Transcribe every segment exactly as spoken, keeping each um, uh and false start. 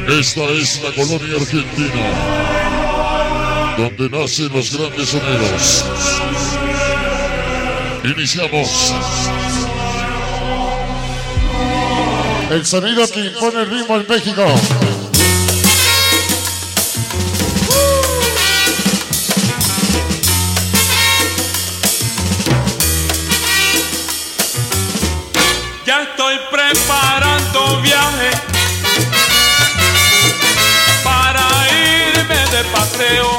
Esta es la colonia argentina, donde nacen los grandes sonidos. Iniciamos. El sonido que impone el ritmo en México. Ya estoy preparando viaje para irme de paseo.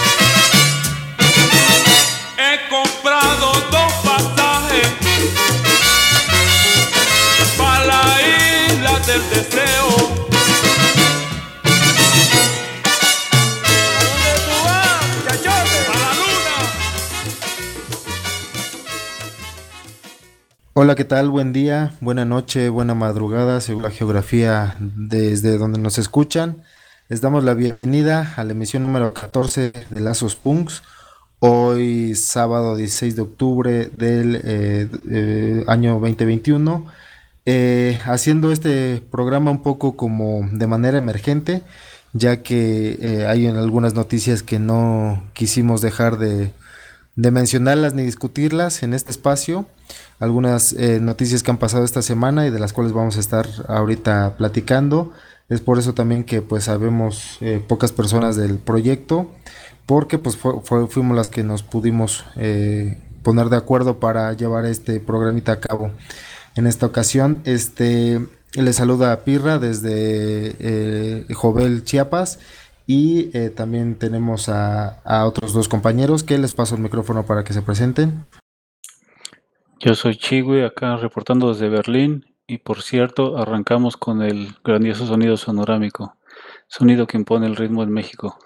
He comprado dos pasajes para la isla del deseo. ¿A dónde tú vas, muchachote? A la luna. Hola, ¿qué tal? Buen día, buena noche, buena madrugada, según la geografía desde donde nos escuchan. Les damos la bienvenida a la emisión número catorce de Lazos Punks. Hoy sábado dieciséis de octubre del eh, eh, año veinte veintiuno. Eh, haciendo este programa un poco como de manera emergente, ya que eh, hay en algunas noticias que no quisimos dejar de de mencionarlas ni discutirlas en este espacio, algunas eh, noticias que han pasado esta semana y de las cuales vamos a estar ahorita platicando. Es por eso también que pues sabemos eh, pocas personas del proyecto, porque pues fue- fue- fuimos las que nos pudimos eh, poner de acuerdo para llevar este programita a cabo. En esta ocasión, este le saluda a Pirra desde eh, Jovel, Chiapas, y eh, también tenemos a, a otros dos compañeros que les paso el micrófono para que se presenten. Yo soy Chiwi, acá reportando desde Berlín, y por cierto, arrancamos con el grandioso sonido sonorámico, sonido que impone el ritmo en México.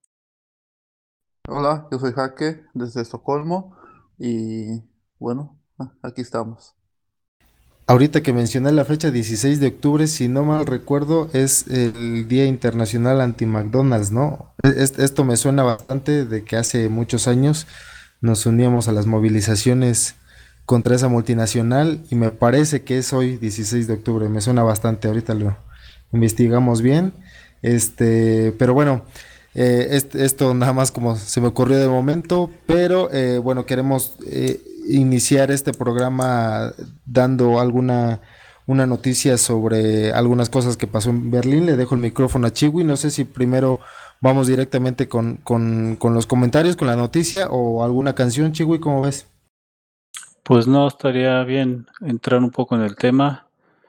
Hola, yo soy Jaque desde Estocolmo y bueno, ah, aquí estamos. Ahorita que mencioné la fecha dieciséis de octubre, si no mal recuerdo, es el Día Internacional Anti-McDonald's, ¿no? Es- esto me suena bastante de que hace muchos años nos uníamos a las movilizaciones contra esa multinacional y me parece que es hoy dieciséis de octubre, me suena bastante, ahorita lo investigamos bien. Este, pero bueno, eh, este- esto nada más como se me ocurrió de momento, pero eh, bueno, queremos eh, iniciar este programa dando alguna una noticia sobre algunas cosas que pasó en Berlín. Le dejo el micrófono a Chiwi. No sé si primero vamos directamente con, con, con los comentarios, con la noticia o alguna canción. Chiwi, ¿cómo ves? Pues no, estaría bien entrar un poco en el tema.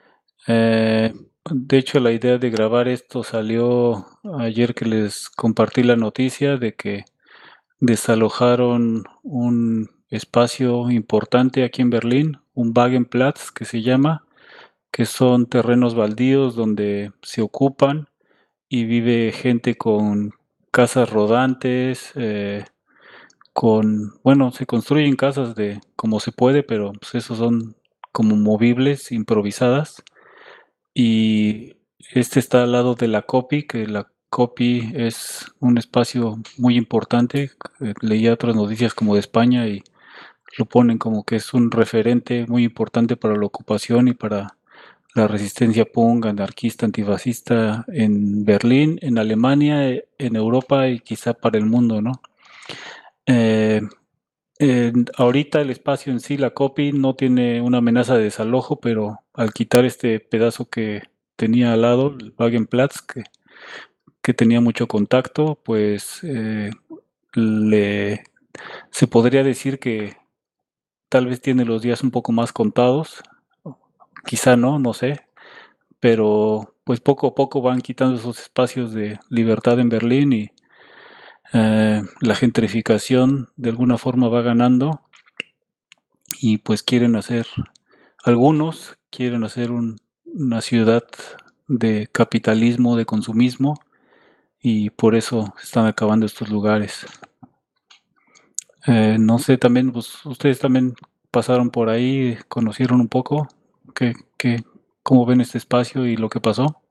Eh, de hecho, la idea de grabar esto salió ayer que les compartí la noticia de que desalojaron un espacio importante aquí en Berlín, un Wagenplatz que se llama, que son terrenos baldíos donde se ocupan y vive gente con casas rodantes, eh, con, bueno, se construyen casas de como se puede, pero pues esos son como movibles, improvisadas. Y este está al lado de la Copi, que la Copi es un espacio muy importante. eh, Leía otras noticias como de España y lo ponen como que es un referente muy importante para la ocupación y para la resistencia punk, anarquista, antifascista en Berlín, en Alemania, eh, en Europa y quizá para el mundo, ¿no? Eh, en- ahorita el espacio en sí, la copy, no tiene una amenaza de desalojo, pero al quitar este pedazo que tenía al lado, el Wagenplatz, que, que tenía mucho contacto, pues eh, le, se podría decir que tal vez tiene los días un poco más contados, quizá no, no sé, pero pues poco a poco van quitando esos espacios de libertad en Berlín y eh, la gentrificación de alguna forma va ganando y pues quieren hacer, algunos quieren hacer un- una ciudad de capitalismo, de consumismo y por eso están acabando estos lugares. Eh, no sé, también, pues ustedes también pasaron por ahí, conocieron un poco, ¿qué, qué, cómo ven este espacio y lo que pasó?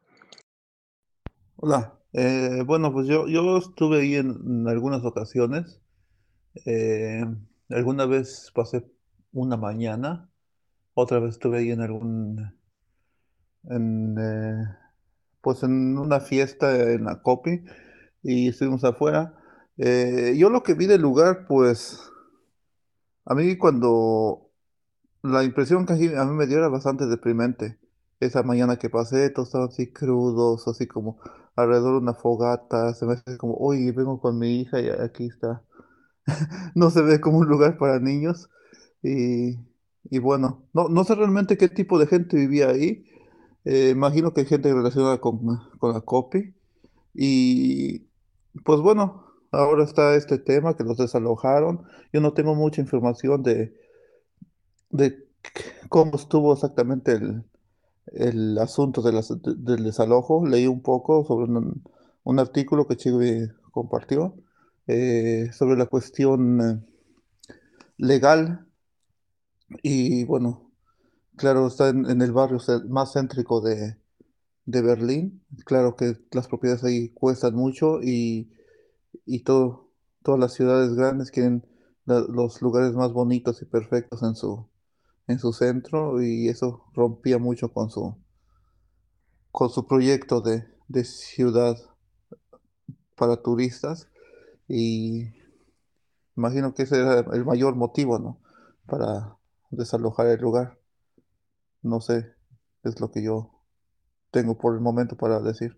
Hola, eh, bueno, pues yo, yo estuve ahí en, en algunas ocasiones. eh, Alguna vez pasé una mañana, otra vez estuve ahí en algún, en, eh, pues en una fiesta en la Copi y estuvimos afuera. Eh, yo lo que vi del lugar, pues a mí cuando la impresión que a mí me dio era bastante deprimente. Esa mañana que pasé, todos estaban así crudos, así como alrededor de una fogata. Se me hace como, oye, vengo con mi hija y aquí está. No se ve como un lugar para niños. Y, y bueno, no, no sé realmente qué tipo de gente vivía ahí. Eh, imagino que hay gente relacionada con, con la COPI. Y pues bueno, ahora está este tema que los desalojaron. Yo no tengo mucha información de, de cómo estuvo exactamente el, el asunto de las- de- del desalojo. Leí un poco sobre un, un artículo que Chivi compartió eh, sobre la cuestión eh, legal. Y bueno, claro, está en, en el barrio ce- más céntrico de, de Berlín. Claro que las propiedades ahí cuestan mucho y, y todo, todas las ciudades grandes quieren la- los lugares más bonitos y perfectos en su, en su centro y eso rompía mucho con su, con su proyecto de, de ciudad para turistas y imagino que ese era el mayor motivo, ¿no? Para desalojar el lugar. No sé, es lo que yo tengo por el momento para decir.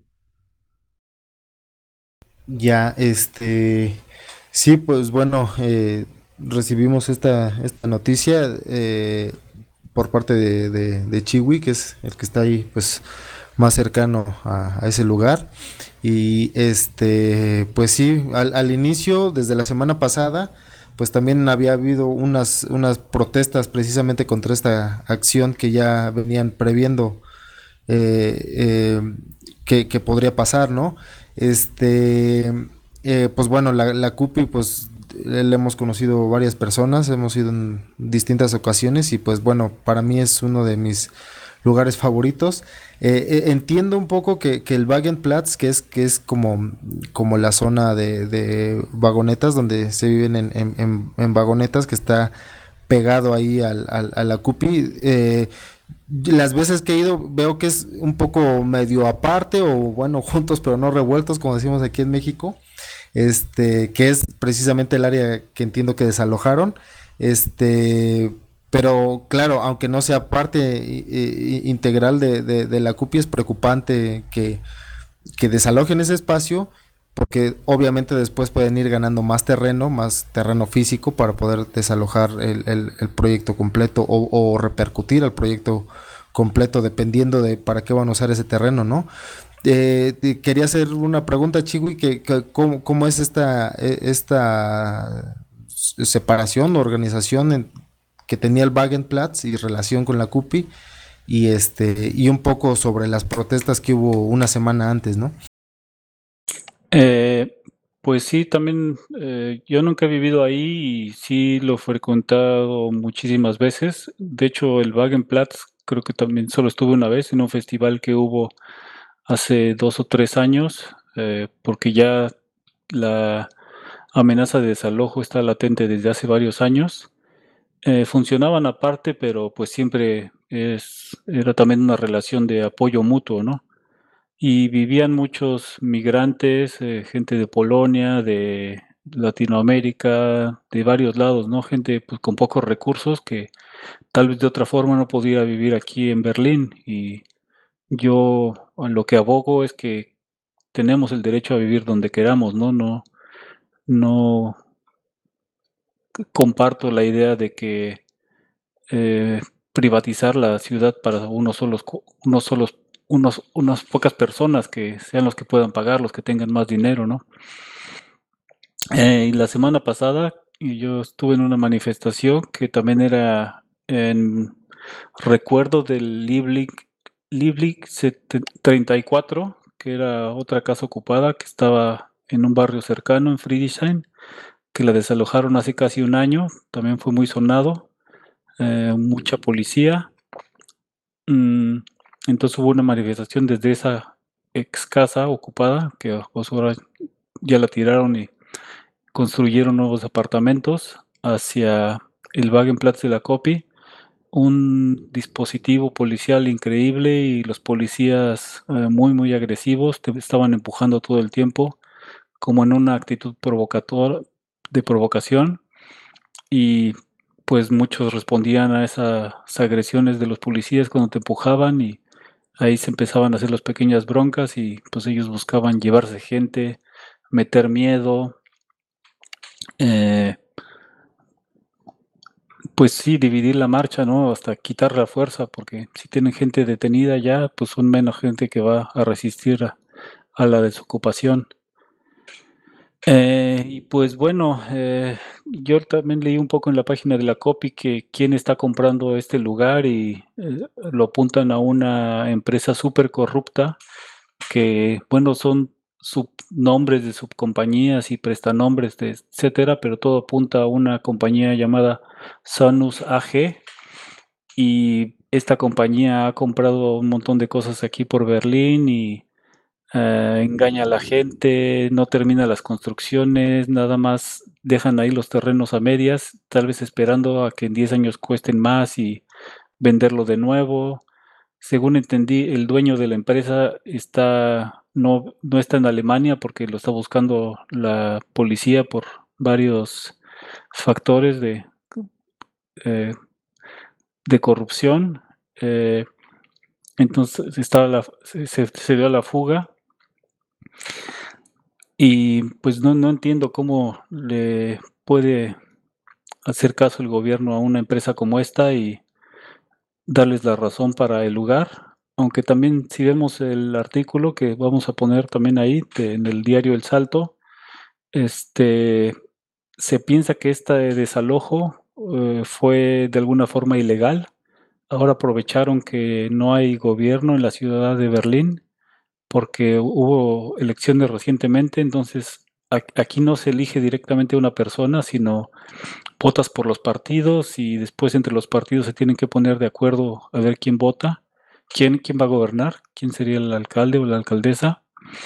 Ya, este, sí, pues bueno, eh, recibimos esta, esta noticia eh, por parte de, de, de Chiwi, que es el que está ahí, pues, más cercano a, a ese lugar. Y este, pues sí, al, al inicio, desde la semana pasada, pues también había habido unas, unas protestas precisamente contra esta acción que ya venían previendo eh, eh, que, que, podría pasar, ¿no? Este, eh, pues bueno, la, la CUPI, pues le hemos conocido varias personas, hemos ido en distintas ocasiones y pues bueno, para mí es uno de mis lugares favoritos. Eh, eh, entiendo un poco que, que el Wagenplatz, que es, que es como, como la zona de, de vagonetas, donde se viven en, en, en, en vagonetas, que está pegado ahí al, al, a la CUPI, eh, las veces que he ido veo que es un poco medio aparte o bueno, juntos pero no revueltos, como decimos aquí en México, este, que es precisamente el área que entiendo que desalojaron, este, pero claro, aunque no sea parte i- i- integral de, de, de la CUPI, es preocupante que, que desalojen ese espacio, porque obviamente después pueden ir ganando más terreno, más terreno físico para poder desalojar el, el, el proyecto completo o, o repercutir al proyecto completo dependiendo de para qué van a usar ese terreno, ¿no? Eh, te quería hacer una pregunta, Chiwi, que, que cómo, cómo es esta, eh, esta separación o organización en- que tenía el Wagenplatz y relación con la CUPI y este y un poco sobre las protestas que hubo una semana antes, ¿no? Eh, pues sí, también eh, yo nunca he vivido ahí y sí lo he frecuentado muchísimas veces. De hecho, el Wagenplatz creo que también solo estuve una vez en un festival que hubo hace dos o tres años, eh, porque ya la amenaza de desalojo está latente desde hace varios años. Eh, funcionaban aparte, pero pues siempre es, era también una relación de apoyo mutuo, ¿no? Y vivían muchos migrantes, eh, gente de Polonia, de Latinoamérica, de varios lados, ¿no? Gente pues con pocos recursos que tal vez de otra forma no pudiera vivir aquí en Berlín. Y yo a lo que abogo es que tenemos el derecho a vivir donde queramos, ¿no? No, no comparto la idea de que eh, privatizar la ciudad para unos solos, co- unos solos, unos, unas pocas personas que sean los que puedan pagar, los que tengan más dinero, ¿no? Eh, y la semana pasada y yo estuve en una manifestación que también era en recuerdo del Liebling, Liebling sete- treinta y cuatro, que era otra casa ocupada que estaba en un barrio cercano en Friedrichshain, que la desalojaron hace casi un año, también fue muy sonado, eh, mucha policía. Mm, entonces hubo una manifestación desde esa ex casa ocupada, que pues ahora ya la tiraron y construyeron nuevos apartamentos hacia el Wagenplatz de la Copy. un dispositivo policial increíble y los policías eh, muy, muy agresivos te estaban empujando todo el tiempo, como en una actitud provocadora, de provocación, y pues muchos respondían a esas agresiones de los policías cuando te empujaban y ahí se empezaban a hacer las pequeñas broncas y pues ellos buscaban llevarse gente, meter miedo, eh, pues sí, dividir la marcha, ¿no? Hasta quitar la fuerza, porque si tienen gente detenida ya, pues son menos gente que va a resistir a, a la desocupación. Eh, y pues bueno, eh, yo también leí un poco en la página de la COPI que quién está comprando este lugar y eh, lo apuntan a una empresa súper corrupta que, bueno, son subnombres de subcompañías y prestanombres, de etcétera, pero todo apunta a una compañía llamada Sanus A G y esta compañía ha comprado un montón de cosas aquí por Berlín y eh, engaña a la gente, no termina las construcciones, nada más dejan ahí los terrenos a medias, tal vez esperando a que en diez años cuesten más y venderlo de nuevo. Según entendí, el dueño de la empresa está no, no está en Alemania porque lo está buscando la policía por varios factores de, eh, de corrupción. Eh, entonces estaba la, se, se dio a la fuga y pues no, no entiendo cómo le puede hacer caso el gobierno a una empresa como esta y darles la razón para el lugar, aunque también si vemos el artículo que vamos a poner también ahí de, en el diario El Salto, este, se piensa que este desalojo eh, fue de alguna forma ilegal. Ahora aprovecharon que no hay gobierno en la ciudad de Berlín porque hubo elecciones recientemente, entonces aquí no se elige directamente a una persona, sino votas por los partidos y después entre los partidos se tienen que poner de acuerdo a ver quién vota, quién, quién va a gobernar, quién sería el alcalde o la alcaldesa.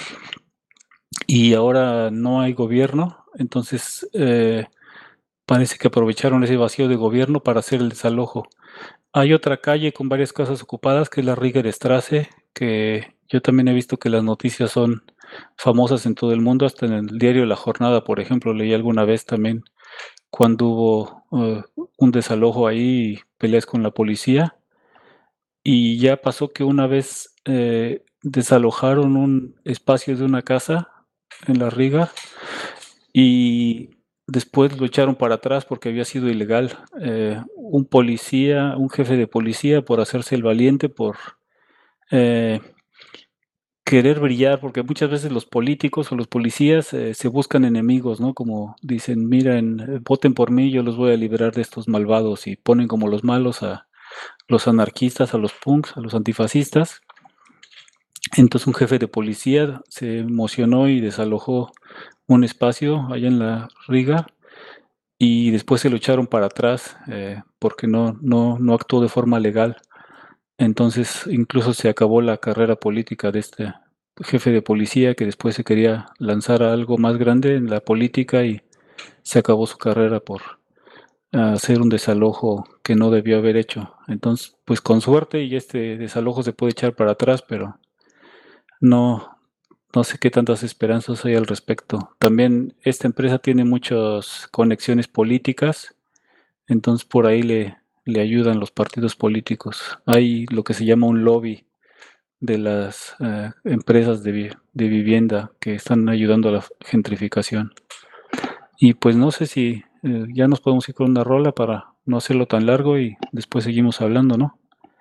Y ahora no hay gobierno, entonces eh, parece que aprovecharon ese vacío de gobierno para hacer el desalojo. Hay otra calle con varias casas ocupadas que es la Rigerstraße, que yo también he visto que las noticias son famosas en todo el mundo, hasta en el diario La Jornada, por ejemplo, leí alguna vez también cuando hubo uh, un desalojo ahí y peleas con la policía. Y ya pasó que una vez eh, desalojaron un espacio de una casa en la Riga y después lo echaron para atrás porque había sido ilegal. Eh, un policía, un jefe de policía, por hacerse el valiente, por eh, querer brillar, porque muchas veces los políticos o los policías eh, se buscan enemigos, ¿no? Como dicen, miren, eh, voten por mí, yo los voy a liberar de estos malvados, y ponen como los malos a los anarquistas, a los punks, a los antifascistas. Entonces un jefe de policía se emocionó y desalojó un espacio allá en la Riga y después se lo echaron para atrás eh, porque no, no, no actuó de forma legal. Entonces incluso se acabó la carrera política de este jefe de policía que después se quería lanzar a algo más grande en la política y se acabó su carrera por hacer un desalojo que no debió haber hecho. Entonces, pues con suerte y este desalojo se puede echar para atrás, pero no, no sé qué tantas esperanzas hay al respecto. También esta empresa tiene muchas conexiones políticas, entonces por ahí le, le ayudan los partidos políticos. Hay lo que se llama un lobby de las eh, empresas de, vi- de vivienda que están ayudando a la gentrificación. Y pues no sé si eh, ya nos podemos ir con una rola para no hacerlo tan largo y después seguimos hablando, ¿no?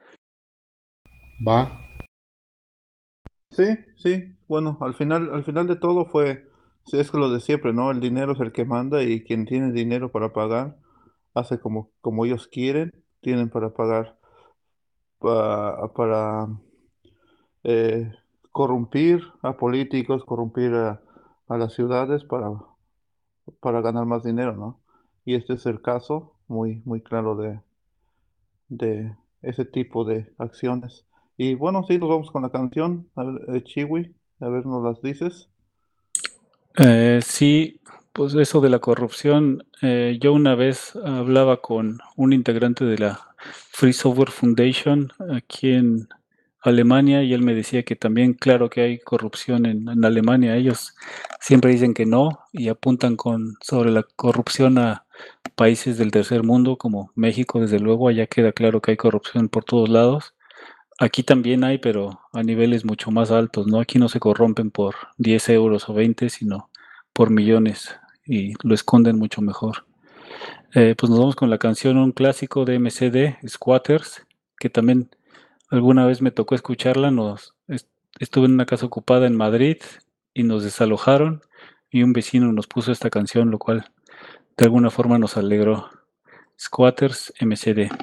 Va. Sí, sí, bueno, al final, al final de todo fue, sí, es lo de siempre, ¿no? El dinero es el que manda y quien tiene dinero para pagar hace como, como ellos quieren, tienen para pagar pa- para eh, corrompir a políticos, corrompir a, a las ciudades para, para ganar más dinero, ¿no? Y este es el caso muy, muy claro de, de ese tipo de acciones. Y bueno, sí, nos vamos con la canción, a ver, eh, Chiwi, a ver, nos las dices. Eh, sí, pues eso de la corrupción, eh, yo una vez hablaba con un integrante de la Free Software Foundation aquí en Alemania, y él me decía que también, claro que hay corrupción en, en Alemania. Ellos siempre dicen que no y apuntan con sobre la corrupción a países del tercer mundo como México. Desde luego, allá queda claro que hay corrupción por todos lados. Aquí también hay, pero a niveles mucho más altos, ¿no? Aquí no se corrompen por diez euros o veinte, sino por millones, y lo esconden mucho mejor. Eh, pues nos vamos con la canción, un clásico de M C D, Squatters, que también alguna vez me tocó escucharla. Nos est- estuve en una casa ocupada en Madrid y nos desalojaron, y un vecino nos puso esta canción, lo cual de alguna forma nos alegró. Squatters, M C D.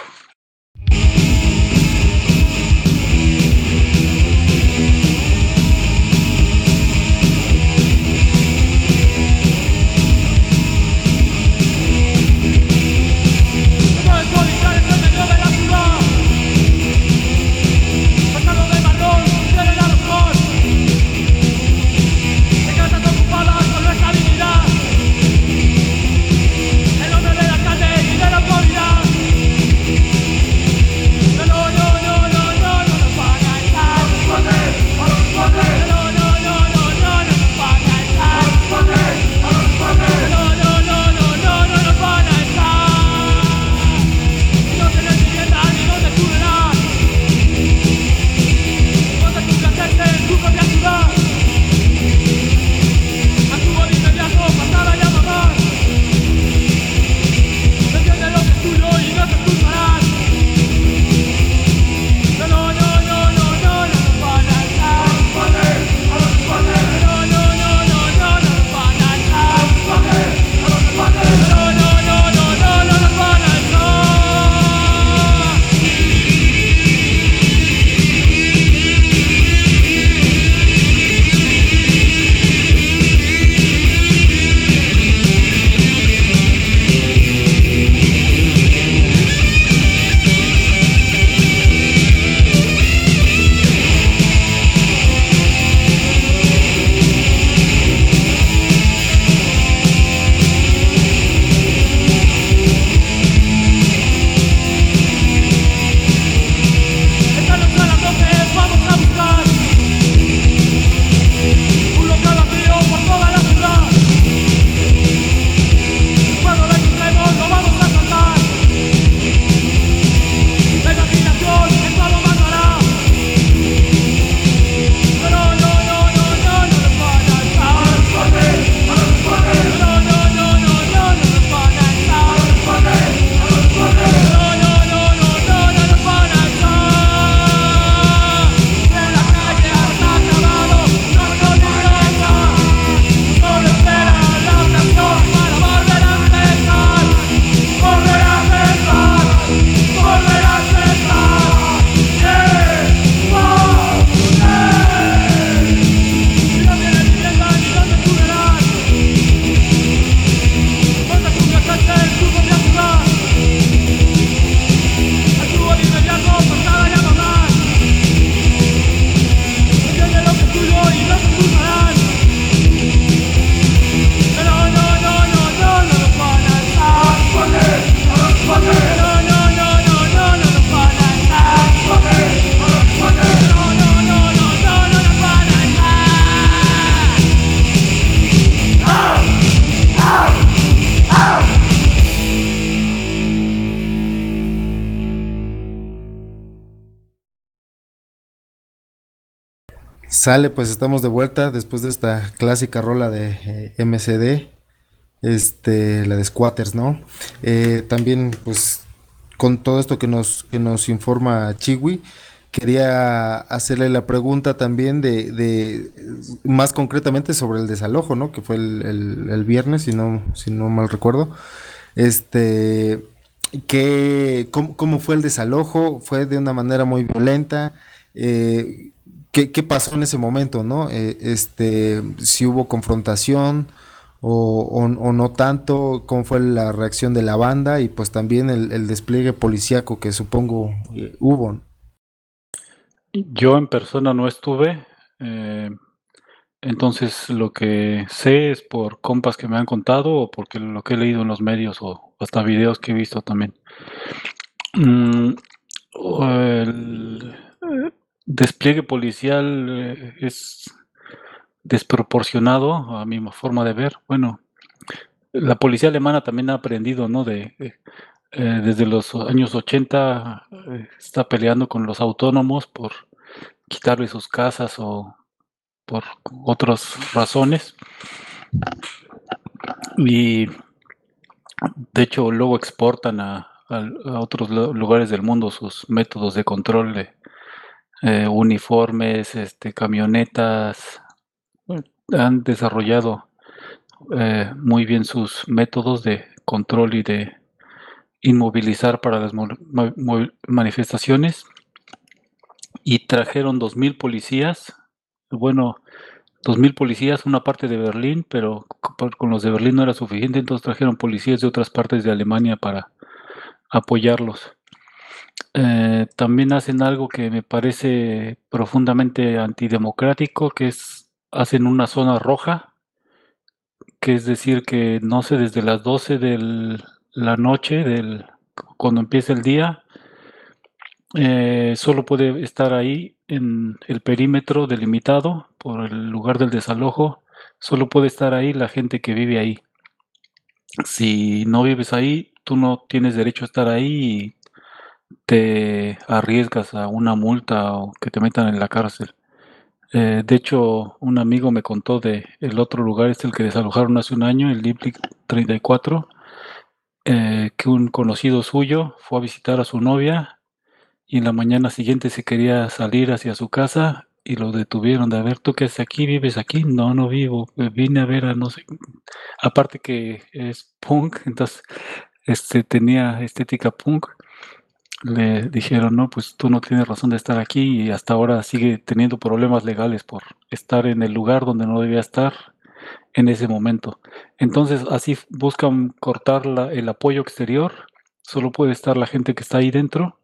Sale, pues estamos de vuelta después de esta clásica rola de eh, M C D, este, la de Squatters, ¿no? Eh, también, pues, con todo esto que nos, que nos informa Chiwi, quería hacerle la pregunta también de, de más concretamente sobre el desalojo, ¿no? Que fue el, el- el viernes, si no, si no mal recuerdo. Este, ¿qué, cómo, cómo fue el desalojo? ¿Fue de una manera muy violenta? Eh, ¿qué, qué pasó en ese momento, no? Eh, este, si hubo confrontación o, o- o no tanto, cómo fue la reacción de la banda y pues también el, el despliegue policíaco que supongo eh, hubo. Yo en persona no estuve, eh, entonces lo que sé es por compas que me han contado o porque lo que he leído en los medios o hasta videos que he visto también. Mm, o el eh, despliegue policial eh, es desproporcionado a mi forma de ver. Bueno, la policía alemana también ha aprendido, ¿no? De, eh, eh, desde los años ochenta eh, está peleando con los autónomos por quitarles sus casas o por otras razones. Y de hecho luego exportan a, a- a otros lu- lugares del mundo sus métodos de control de eh, uniformes, este, camionetas. eh, Han desarrollado eh, muy bien sus métodos de control y de inmovilizar para las mo- ma- mo- manifestaciones y trajeron dos mil policías. Bueno, dos mil policías, una parte de Berlín, pero co- con los de Berlín no era suficiente, entonces trajeron policías de otras partes de Alemania para apoyarlos. Eh, también hacen algo que me parece profundamente antidemocrático, que es hacen una zona roja, que es decir, que no sé, desde las doce de la noche, del, cuando empieza el día, eh, solo puede estar ahí en el perímetro delimitado por el lugar del desalojo, solo puede estar ahí la gente que vive ahí. Si no vives ahí, tú no tienes derecho a estar ahí y te arriesgas a una multa o que te metan en la cárcel. Eh, de hecho, un amigo me contó de el otro lugar, es el que desalojaron hace un año, el Liebling treinta y cuatro, eh, que un conocido suyo fue a visitar a su novia y en la mañana siguiente se quería salir hacia su casa y lo detuvieron de, a ver, ¿tú qué haces aquí? ¿Vives aquí? No, no vivo, eh, vine a ver a no sé. Aparte que es punk, entonces este, tenía estética punk. Le dijeron, no, pues tú no tienes razón de estar aquí y hasta ahora sigue teniendo problemas legales por estar en el lugar donde no debía estar en ese momento. Entonces así buscan cortar la- el apoyo exterior, solo puede estar la gente que está ahí dentro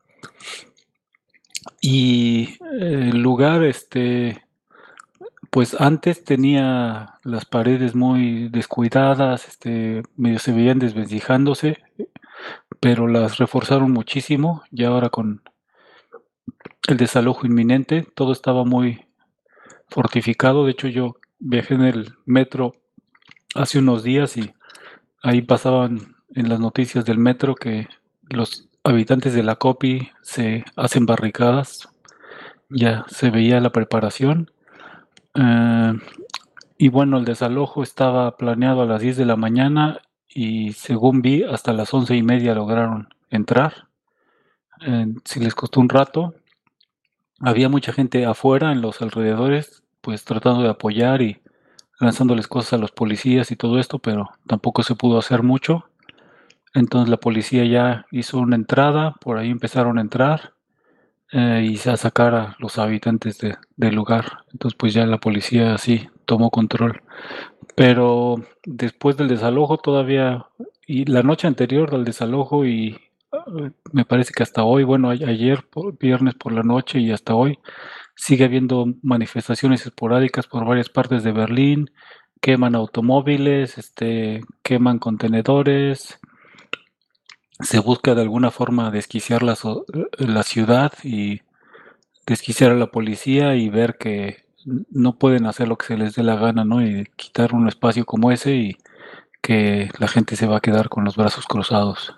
y eh, el lugar, este, pues antes tenía las paredes muy descuidadas, este, medio se veían desventijándose, pero las reforzaron muchísimo y ahora con el desalojo inminente todo estaba muy fortificado. De hecho, yo viajé en el metro hace unos días y ahí pasaban en las noticias del metro que los habitantes de la Copi se hacen barricadas. Ya se veía la preparación. Eh, y bueno, el desalojo estaba planeado a las diez de la mañana y según vi, hasta las once y media lograron entrar. Eh, sí les costó un rato. Había mucha gente afuera en los alrededores, pues tratando de apoyar y lanzándoles cosas a los policías y todo esto, pero tampoco se pudo hacer mucho. Entonces la policía ya hizo una entrada, por ahí empezaron a entrar eh, y a sacar a los habitantes de- del lugar. Entonces pues ya la policía sí tomó control. Pero después del desalojo todavía, y la noche anterior del desalojo y eh, me parece que hasta hoy, bueno, a- ayer, por- viernes por la noche y hasta hoy, sigue habiendo manifestaciones esporádicas por varias partes de Berlín, queman automóviles, este, queman contenedores, se busca de alguna forma desquiciar la, so- la ciudad y desquiciar a la policía y ver que no pueden hacer lo que se les dé la gana, ¿no? Y quitar un espacio como ese y que la gente se va a quedar con los brazos cruzados.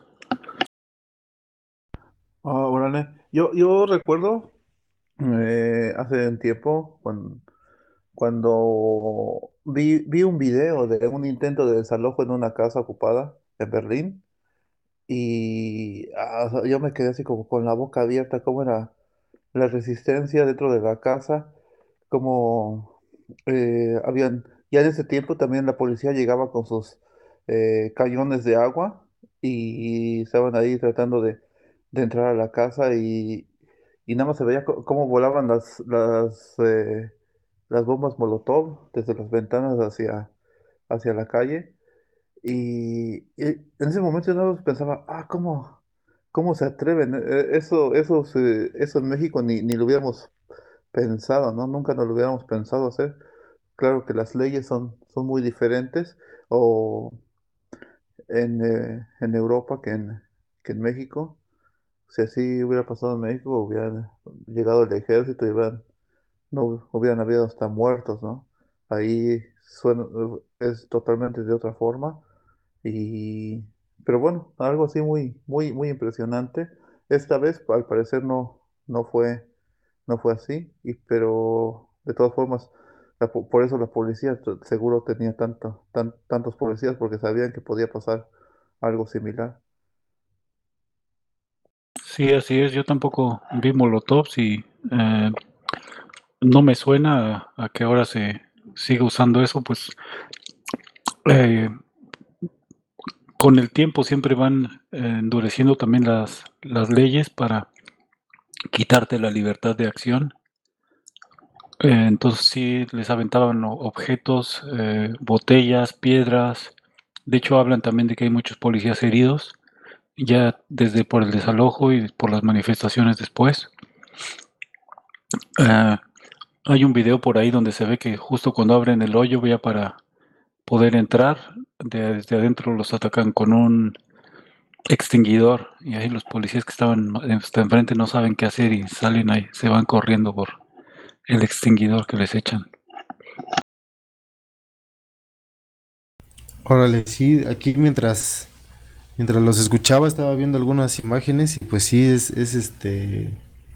Ah, órale. Yo, yo recuerdo eh, hace un tiempo cuando, cuando vi, vi un video de un intento de desalojo en una casa ocupada en Berlín y ah, o sea, yo me quedé así como con la boca abierta, cómo era la resistencia dentro de la casa, como eh, habían, ya en ese tiempo también la policía llegaba con sus eh, cañones de agua y estaban ahí tratando de, de entrar a la casa y, y nada más se veía co- cómo volaban las, las, eh, las bombas Molotov desde las ventanas hacia, hacia la calle. Y, y en ese momento yo nada más pensaba, ah, ¿cómo, cómo se atreven? Eh, Eso, eso, se- eso en México ni, ni lo hubiéramos pensado, ¿no? Nunca nos lo hubiéramos pensado hacer. Claro que las leyes son, son muy diferentes o en, eh, en Europa que en, que en México. si así hubiera pasado en México, hubieran llegado el ejército y hubieran, no hubieran habido hasta muertos, ¿no? Ahí suena, es totalmente de otra forma. Y, pero bueno, algo así muy, muy, muy impresionante. Esta vez, al parecer, no, no fue, no fue así, y, pero de todas formas, la po- por eso la policía t- seguro tenía tanto, tan, tantos policías, porque sabían que podía pasar algo similar. Sí, así es. Yo tampoco vi molotovs y eh, no me suena a, a que ahora se siga usando eso, pues eh, con el tiempo siempre van eh, endureciendo también las, las leyes para quitarte la libertad de acción. Eh, entonces sí les aventaban o- objetos, eh, botellas, piedras. De hecho hablan también de que hay muchos policías heridos, ya desde por el desalojo y por las manifestaciones después. Eh, Hay un video por ahí donde se ve que justo cuando abren el hoyo ya para poder entrar, de- desde adentro los atacan con un extinguidor y ahí los policías que estaban hasta enfrente no saben qué hacer y salen ahí, se van corriendo por el extinguidor que les echan. Órale, sí, aquí mientras, mientras los escuchaba estaba viendo algunas imágenes y pues sí, es, es este,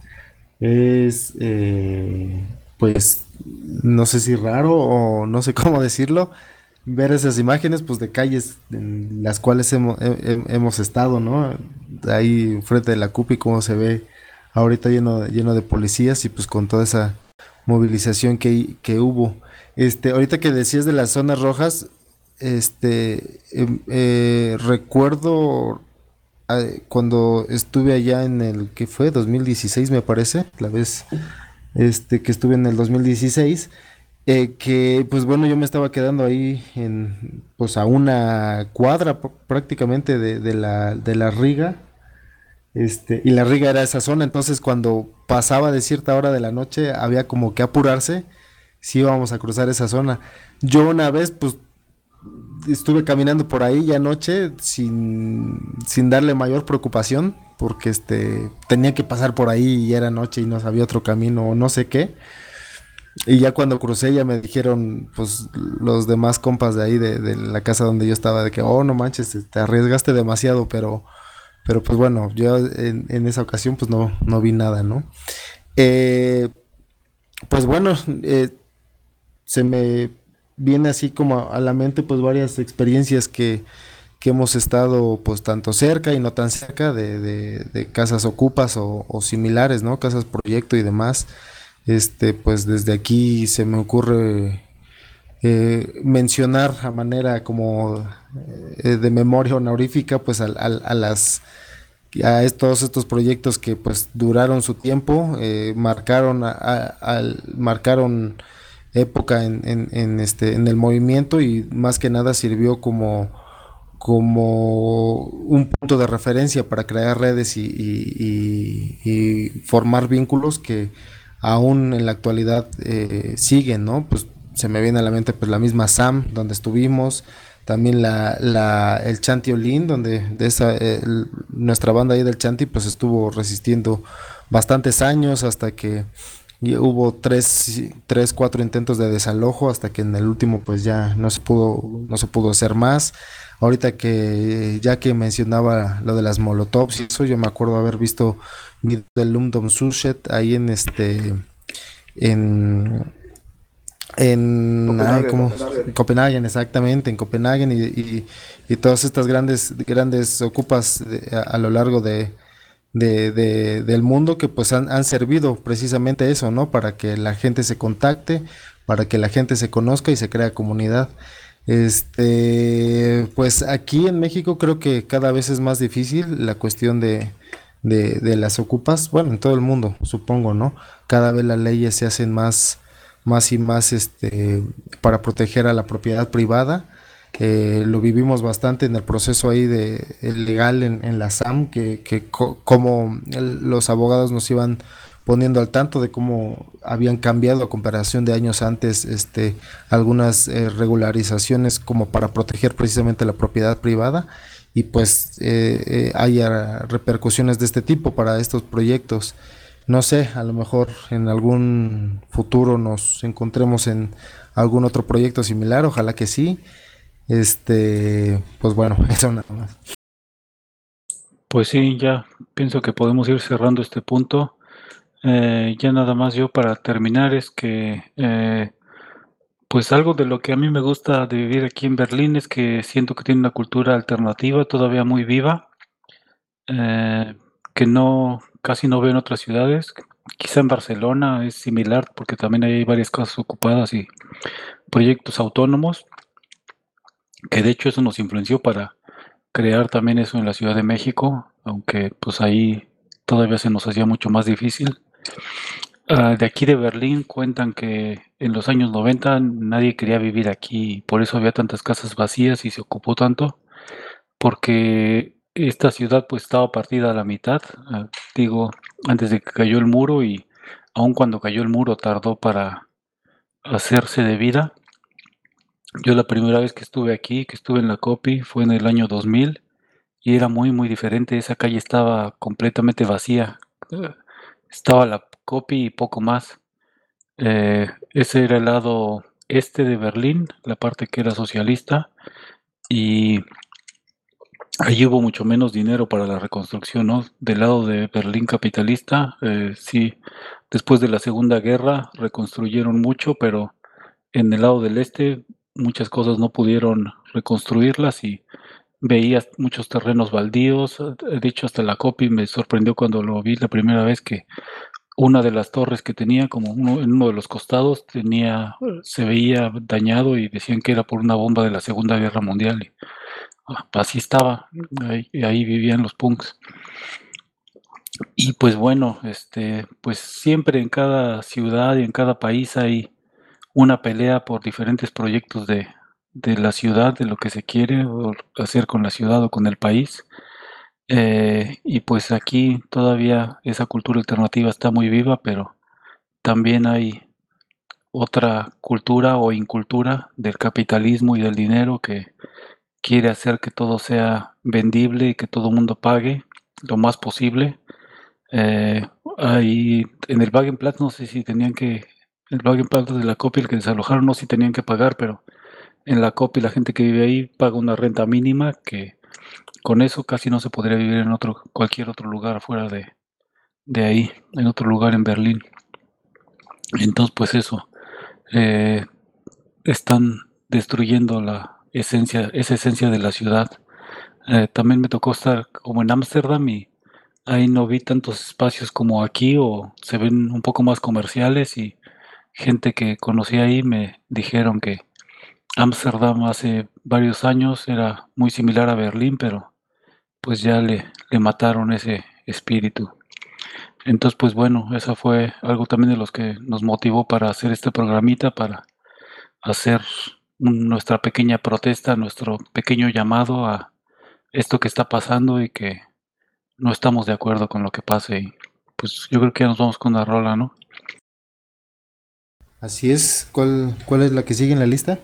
es, eh, pues, no sé si raro o no sé cómo decirlo, ver esas imágenes, pues, de calles en las cuales hemos, he- he- hemos estado, ¿no? Ahí frente de la C U P y cómo se ve ahorita lleno, de- lleno de policías y pues con toda esa movilización que, que hubo. Este, ahorita que decías de las zonas rojas, este, em, eh, recuerdo eh, cuando estuve allá en el, ¿qué fue? dos mil dieciséis me parece, la vez este, que estuve en el dos mil dieciséis, eh, que pues bueno, yo me estaba quedando ahí en, pues a una cuadra pr- prácticamente de, de la, de la Riga, este, y la Riga era esa zona, entonces cuando pasaba de cierta hora de la noche había como que apurarse si íbamos a cruzar esa zona. Yo una vez pues estuve caminando por ahí ya anoche sin, sin darle mayor preocupación, porque este tenía que pasar por ahí y era noche y no sabía otro camino o no sé qué. Y ya cuando crucé ya me dijeron pues los demás compas de ahí de, de la casa donde yo estaba de que oh no manches, te arriesgaste demasiado, pero pero pues bueno, yo en, en esa ocasión pues no, no vi nada, ¿no? Eh, pues bueno, eh, se me viene así como a la mente pues varias experiencias que, que hemos estado pues tanto cerca y no tan cerca de, de, de casas ocupas o, o similares, ¿no? Casas proyecto y demás. Este, pues desde aquí se me ocurre eh, mencionar a manera como eh, de memoria honorífica pues al- al- a, las a es- todos estos proyectos que pues duraron su tiempo, eh, marcaron a- a- al- marcaron época en, en, en este en el movimiento y más que nada sirvió como como un punto de referencia para crear redes y, y- y- y formar vínculos que aún en la actualidad eh, siguen, ¿no? Pues se me viene a la mente pues la misma S A M donde estuvimos, también la, la el Chanti Olin donde de esa eh, el- nuestra banda ahí del Chanti pues estuvo resistiendo bastantes años hasta que y hubo tres, tres, cuatro intentos de desalojo hasta que en el último pues ya no se pudo, no se pudo hacer más. Ahorita que ya que mencionaba lo de las molotovs y eso, yo me acuerdo haber visto video del Lumdom Sushet ahí en este en en ay, Copenhague. ¿cómo? Copenhague, exactamente, en Copenhague y, y, y todas estas grandes grandes ocupas de- a, a lo largo de, de, de- del mundo que pues han, han servido precisamente eso, ¿no? Para que la gente se contacte, para que la gente se conozca y se crea comunidad. Este, pues aquí en México creo que cada vez es más difícil la cuestión de, de, de las ocupas, bueno, en todo el mundo, supongo, ¿no? Cada vez las leyes se hacen más, más y más, este, para proteger a la propiedad privada. Eh, lo vivimos bastante en el proceso ahí de el legal en, en la S A M, que, que co- como el- los abogados nos iban poniendo al tanto de cómo habían cambiado a comparación de años antes, este, algunas eh, regularizaciones como para proteger precisamente la propiedad privada y pues eh, eh, haya repercusiones de este tipo para estos proyectos. No sé, a lo mejor en algún futuro nos encontremos en algún otro proyecto similar, ojalá que sí. Este, pues bueno, eso nada más. Pues sí, ya pienso que podemos ir cerrando este punto. Eh, ya nada más yo para terminar es que, eh, pues algo de lo que a mí me gusta de vivir aquí en Berlín es que siento que tiene una cultura alternativa todavía muy viva, eh, que no, casi no veo en otras ciudades. Quizá en Barcelona es similar porque también hay varias casas ocupadas y proyectos autónomos, que de hecho eso nos influenció para crear también eso en la Ciudad de México, aunque pues ahí todavía se nos hacía mucho más difícil. Ah, de aquí de Berlín cuentan que en los años noventa nadie quería vivir aquí, por eso había tantas casas vacías y se ocupó tanto, porque esta ciudad pues estaba partida a la mitad, ah, digo, antes de que cayó el muro y aun cuando cayó el muro tardó para hacerse de vida. Yo la primera vez que estuve aquí, que estuve en la Copi, fue en el año dos mil y era muy, muy diferente. Esa calle estaba completamente vacía. Eh, Estaba la Copi y poco más. Eh, ese era el lado este de Berlín, la parte que era socialista, y allí hubo mucho menos dinero para la reconstrucción, ¿no? Del lado de Berlín capitalista, eh, sí, después de la Segunda Guerra reconstruyeron mucho, pero en el lado del este muchas cosas no pudieron reconstruirlas y veías muchos terrenos baldíos. eh, De hecho, hasta la Copi me sorprendió cuando lo vi la primera vez que una de las torres que tenía, como uno, en uno de los costados, tenía, se veía dañado y decían que era por una bomba de la Segunda Guerra Mundial. Y, ah, así estaba, ahí, ahí vivían los punks. Y pues bueno, este, pues siempre en cada ciudad y en cada país hay una pelea por diferentes proyectos de, de la ciudad, de lo que se quiere o hacer con la ciudad o con el país. Eh, y pues aquí todavía esa cultura alternativa está muy viva, pero también hay otra cultura o incultura del capitalismo y del dinero que quiere hacer que todo sea vendible y que todo el mundo pague lo más posible. Eh, ahí en el Wagenplatz no sé si tenían que, el Wagenplatz de la Copi, el que desalojaron, no sé si tenían que pagar, pero en la Copi la gente que vive ahí paga una renta mínima que con eso casi no se podría vivir en otro, cualquier otro lugar fuera de, de ahí, en otro lugar en Berlín. Entonces, pues eso, eh, están destruyendo la esencia, esa esencia de la ciudad. Eh, también me tocó estar como en Ámsterdam y ahí no vi tantos espacios como aquí o se ven un poco más comerciales y gente que conocí ahí me dijeron que Ámsterdam hace varios años era muy similar a Berlín, pero pues ya le, le mataron ese espíritu. Entonces, pues bueno, eso fue algo también de los que nos motivó para hacer este programita, para hacer un- nuestra pequeña protesta, nuestro pequeño llamado a esto que está pasando y que no estamos de acuerdo con lo que pase. Y pues yo creo que ya nos vamos con la rola, ¿no? Así es. ¿Cuál, cuál es la que sigue en la lista?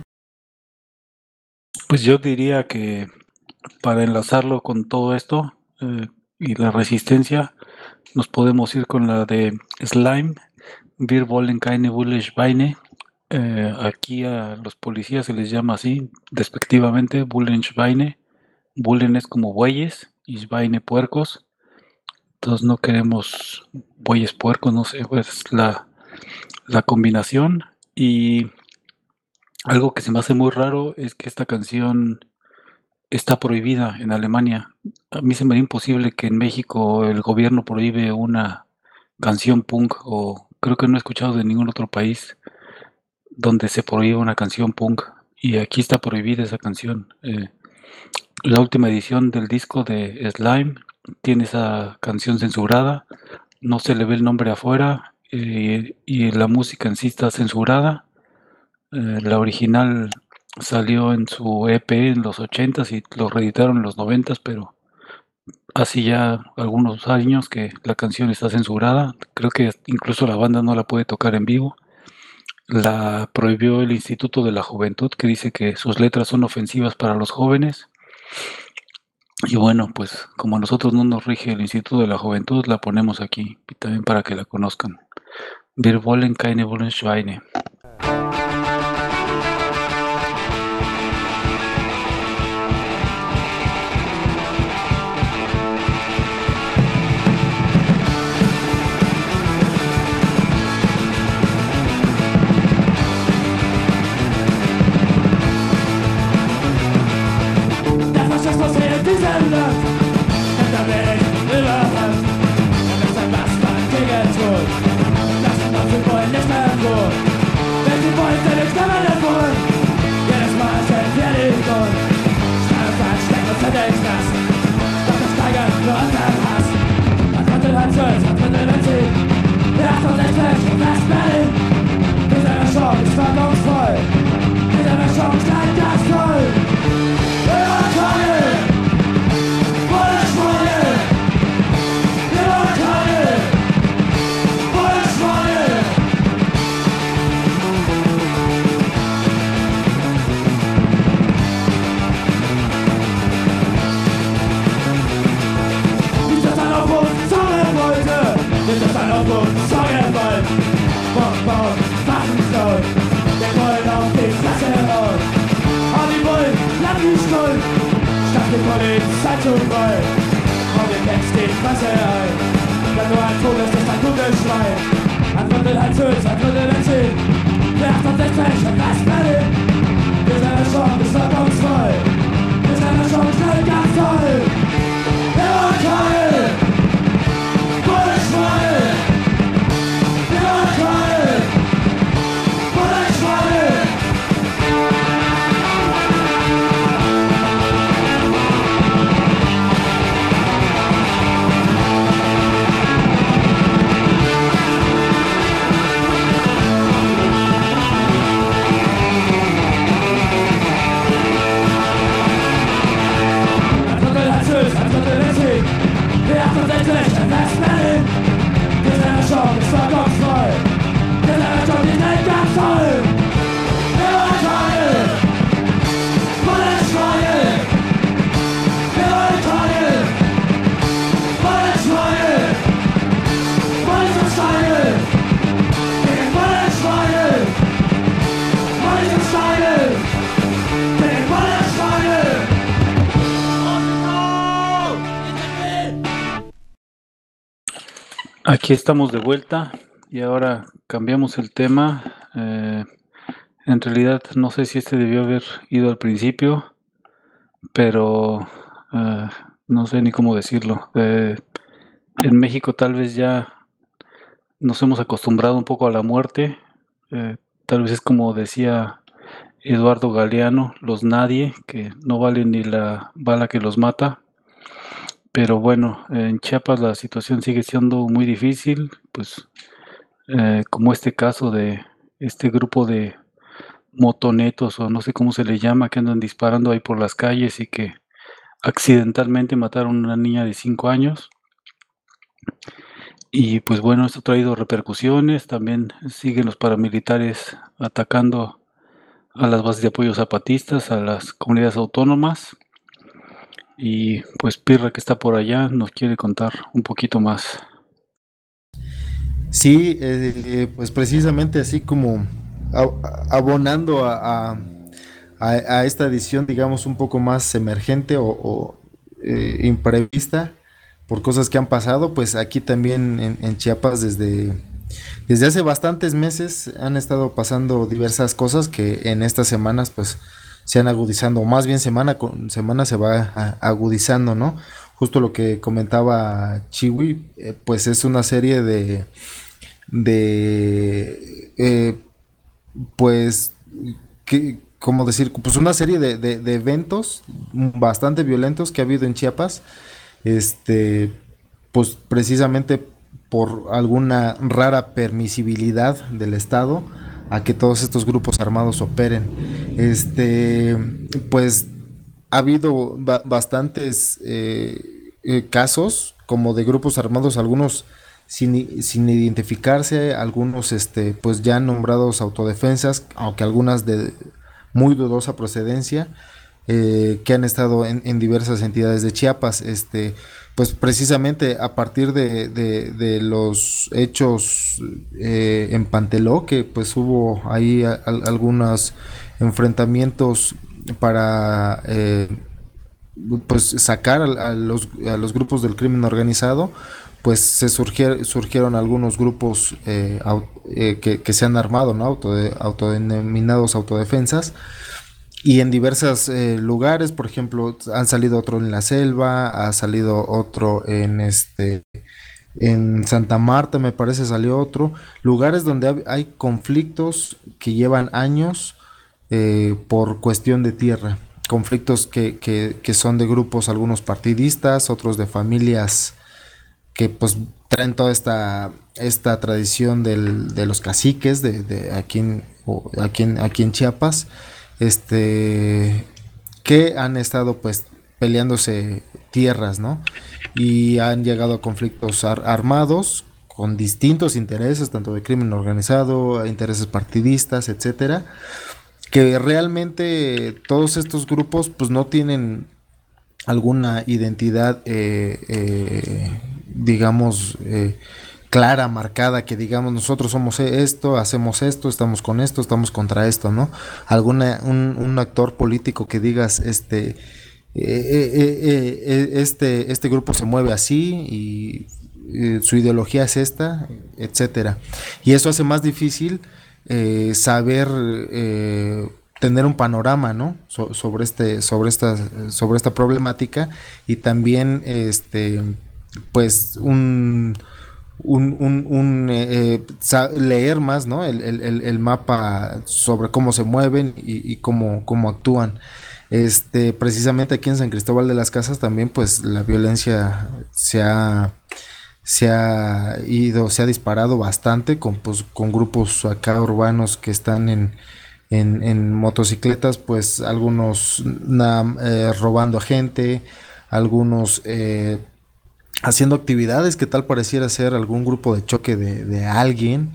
Pues yo diría que para enlazarlo con todo esto eh, y la resistencia, nos podemos ir con la de Slime, Wir wollen keine Bullenschweine. Eh, aquí a los policías se les llama así, despectivamente, Bullenschweine. Bullen es como bueyes y Schweine puercos. Entonces no queremos bueyes puercos, no sé, pues la, la combinación. Y algo que se me hace muy raro es que esta canción está prohibida en Alemania. A mí se me haría imposible que en México el gobierno prohíbe una canción punk, o creo que no he escuchado de ningún otro país donde se prohíba una canción punk. Y aquí está prohibida esa canción. Eh, la última edición del disco de Slime tiene esa canción censurada, no se le ve el nombre afuera, eh, y la música en sí está censurada. Eh, la original salió en su E P en los ochentas y lo reeditaron en los noventas, pero hace ya algunos años que la canción está censurada. Creo que incluso la banda no la puede tocar en vivo. La prohibió el Instituto de la Juventud, que dice que sus letras son ofensivas para los jóvenes. Y bueno, pues como a nosotros no nos rige el Instituto de la Juventud, la ponemos aquí y también para que la conozcan. Wir wollen keine wollen Schweine. Aquí estamos de vuelta y ahora cambiamos el tema. Eh, en realidad no sé si este debió haber ido al principio, pero eh, no sé ni cómo decirlo. Eh, en México tal vez ya nos hemos acostumbrado un poco a la muerte. Eh, tal vez es como decía Eduardo Galeano, los nadie, que no valen ni la bala que los mata. Pero bueno, en Chiapas la situación sigue siendo muy difícil, pues eh, como este caso de este grupo de motonetos o no sé cómo se le llama, que andan disparando ahí por las calles y que accidentalmente mataron a una niña de cinco años. Y pues bueno, esto ha traído repercusiones, también siguen los paramilitares atacando a las bases de apoyo zapatistas, a las comunidades autónomas. Y pues Pirra, que está por allá, nos quiere contar un poquito más. Sí, eh, pues precisamente así como abonando a, a, a, esta edición, digamos, un poco más emergente o, o eh, imprevista por cosas que han pasado, pues aquí también en, en Chiapas desde, desde hace bastantes meses han estado pasando diversas cosas que en estas semanas pues se han agudizando, o más bien semana con semana se va a, agudizando, ¿no? Justo lo que comentaba Chiwi, eh, pues es una serie de, de eh, pues, que, como decir, pues una serie de, de, de eventos bastante violentos que ha habido en Chiapas, este, pues precisamente por alguna rara permisibilidad del Estado a que todos estos grupos armados operen. Este, pues ha habido ba bastantes eh, eh, casos como de grupos armados, algunos sin, sin identificarse, algunos este, pues ya nombrados autodefensas, aunque algunas de muy dudosa procedencia, eh, que han estado en, en diversas entidades de Chiapas. Este, pues precisamente a partir de, de- de los hechos eh, en Panteló, que pues hubo ahí a- al- algunos enfrentamientos para eh, pues sacar a, a los, a los grupos del crimen organizado, pues se surgier- surgieron algunos grupos eh, au- eh, que, que se han armado, ¿no? Autode- autodenominados autodefensas, y en diversos eh, lugares. Por ejemplo, han salido otro en la selva, ha salido otro en este, en Santa Marta, me parece, salió otro. Lugares donde hab- hay conflictos que llevan años eh, por cuestión de tierra. Conflictos que, que, que son de grupos, algunos partidistas, otros de familias que pues traen toda esta, esta tradición del, de los caciques de, de aquí, en, o aquí, en, aquí en Chiapas, este, que han estado pues peleándose tierras, ¿no? Y han llegado a conflictos ar- armados con distintos intereses, tanto de crimen organizado, intereses partidistas, etcétera, que realmente todos estos grupos pues no tienen alguna identidad, eh, eh, digamos, eh, clara, marcada, que digamos nosotros somos esto, hacemos esto, estamos con esto, estamos contra esto, ¿no? Alguna, un, un actor político que digas, este, eh, eh, eh, eh, este, este grupo se mueve así y eh, su ideología es esta, etcétera. Y eso hace más difícil eh, saber eh, tener un panorama, ¿no? So- sobre este, sobre esta, sobre esta problemática, y también, este, pues, un, un, un- un, eh, eh, sa- leer más, ¿no? El, el- el- el mapa sobre cómo se mueven y, y cómo, cómo actúan. Este, precisamente aquí en San Cristóbal de las Casas también, pues, la violencia se ha se ha ido, se ha disparado bastante con, pues, con grupos acá urbanos que están en, en, en motocicletas, pues algunos na- eh, robando a gente, algunos eh, haciendo actividades que tal pareciera ser algún grupo de choque de, de alguien,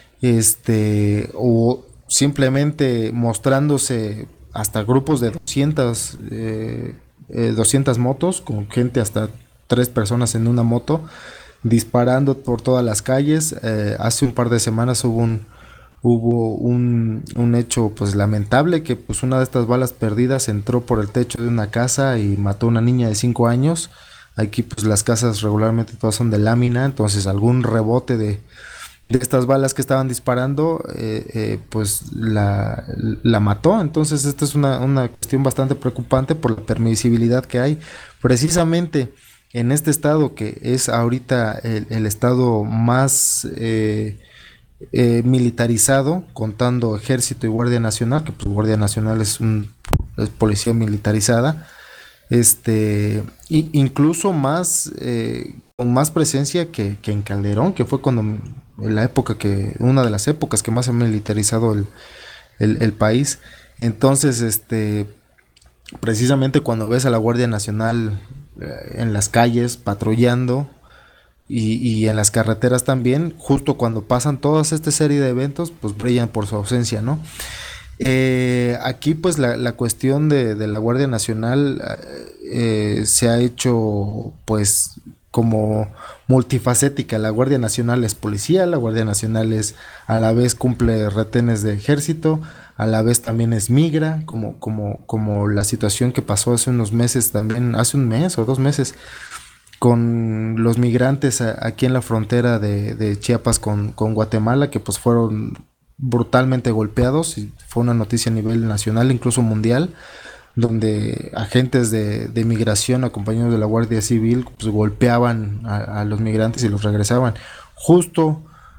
este, o simplemente mostrándose hasta grupos de doscientas, eh, eh, doscientas motos, con gente hasta tres personas en una moto, disparando por todas las calles. Eh, hace un par de semanas hubo un, hubo un, un hecho pues lamentable, que pues una de estas balas perdidas entró por el techo de una casa y mató a una niña de cinco años. Aquí pues las casas regularmente todas son de lámina, entonces algún rebote de, de estas balas que estaban disparando, eh, eh, pues la, la mató. Entonces esta es una, una cuestión bastante preocupante por la permisibilidad que hay precisamente en este estado, que es ahorita el, el estado más eh, eh, militarizado, contando Ejército y Guardia Nacional, que pues Guardia Nacional es un es policía militarizada, este, y incluso más, eh, con más presencia que, que en Calderón, que fue cuando, en la época que, una de las épocas que más se ha militarizado el, el, el país. Entonces, este, precisamente cuando ves a la Guardia Nacional eh, en las calles patrullando, y, y en las carreteras también, justo cuando pasan todas esta serie de eventos, pues brillan por su ausencia, ¿no? Eh, aquí pues la, la cuestión de, de la Guardia Nacional eh, se ha hecho pues como multifacética. La Guardia Nacional es policía, la Guardia Nacional es a la vez cumple retenes de ejército, a la vez también es migra, como, como, como la situación que pasó hace unos meses también, hace un mes o dos meses, con los migrantes a- aquí en la frontera de, de Chiapas con, con Guatemala, que pues fueron brutalmente golpeados, y fue una noticia a nivel nacional, incluso mundial, donde agentes de, de migración acompañados de la Guardia Civil pues golpeaban a, a los migrantes y los regresaban. Justo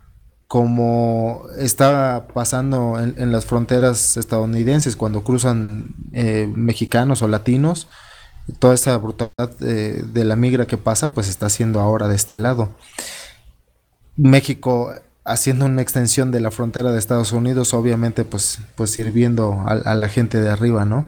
como estaba pasando en, en las fronteras estadounidenses cuando cruzan eh, mexicanos o latinos, toda esa brutalidad eh, de la migra que pasa, pues está haciendo ahora de este lado. México haciendo una extensión de la frontera de Estados Unidos, obviamente pues, pues sirviendo a, a la gente de arriba, ¿no?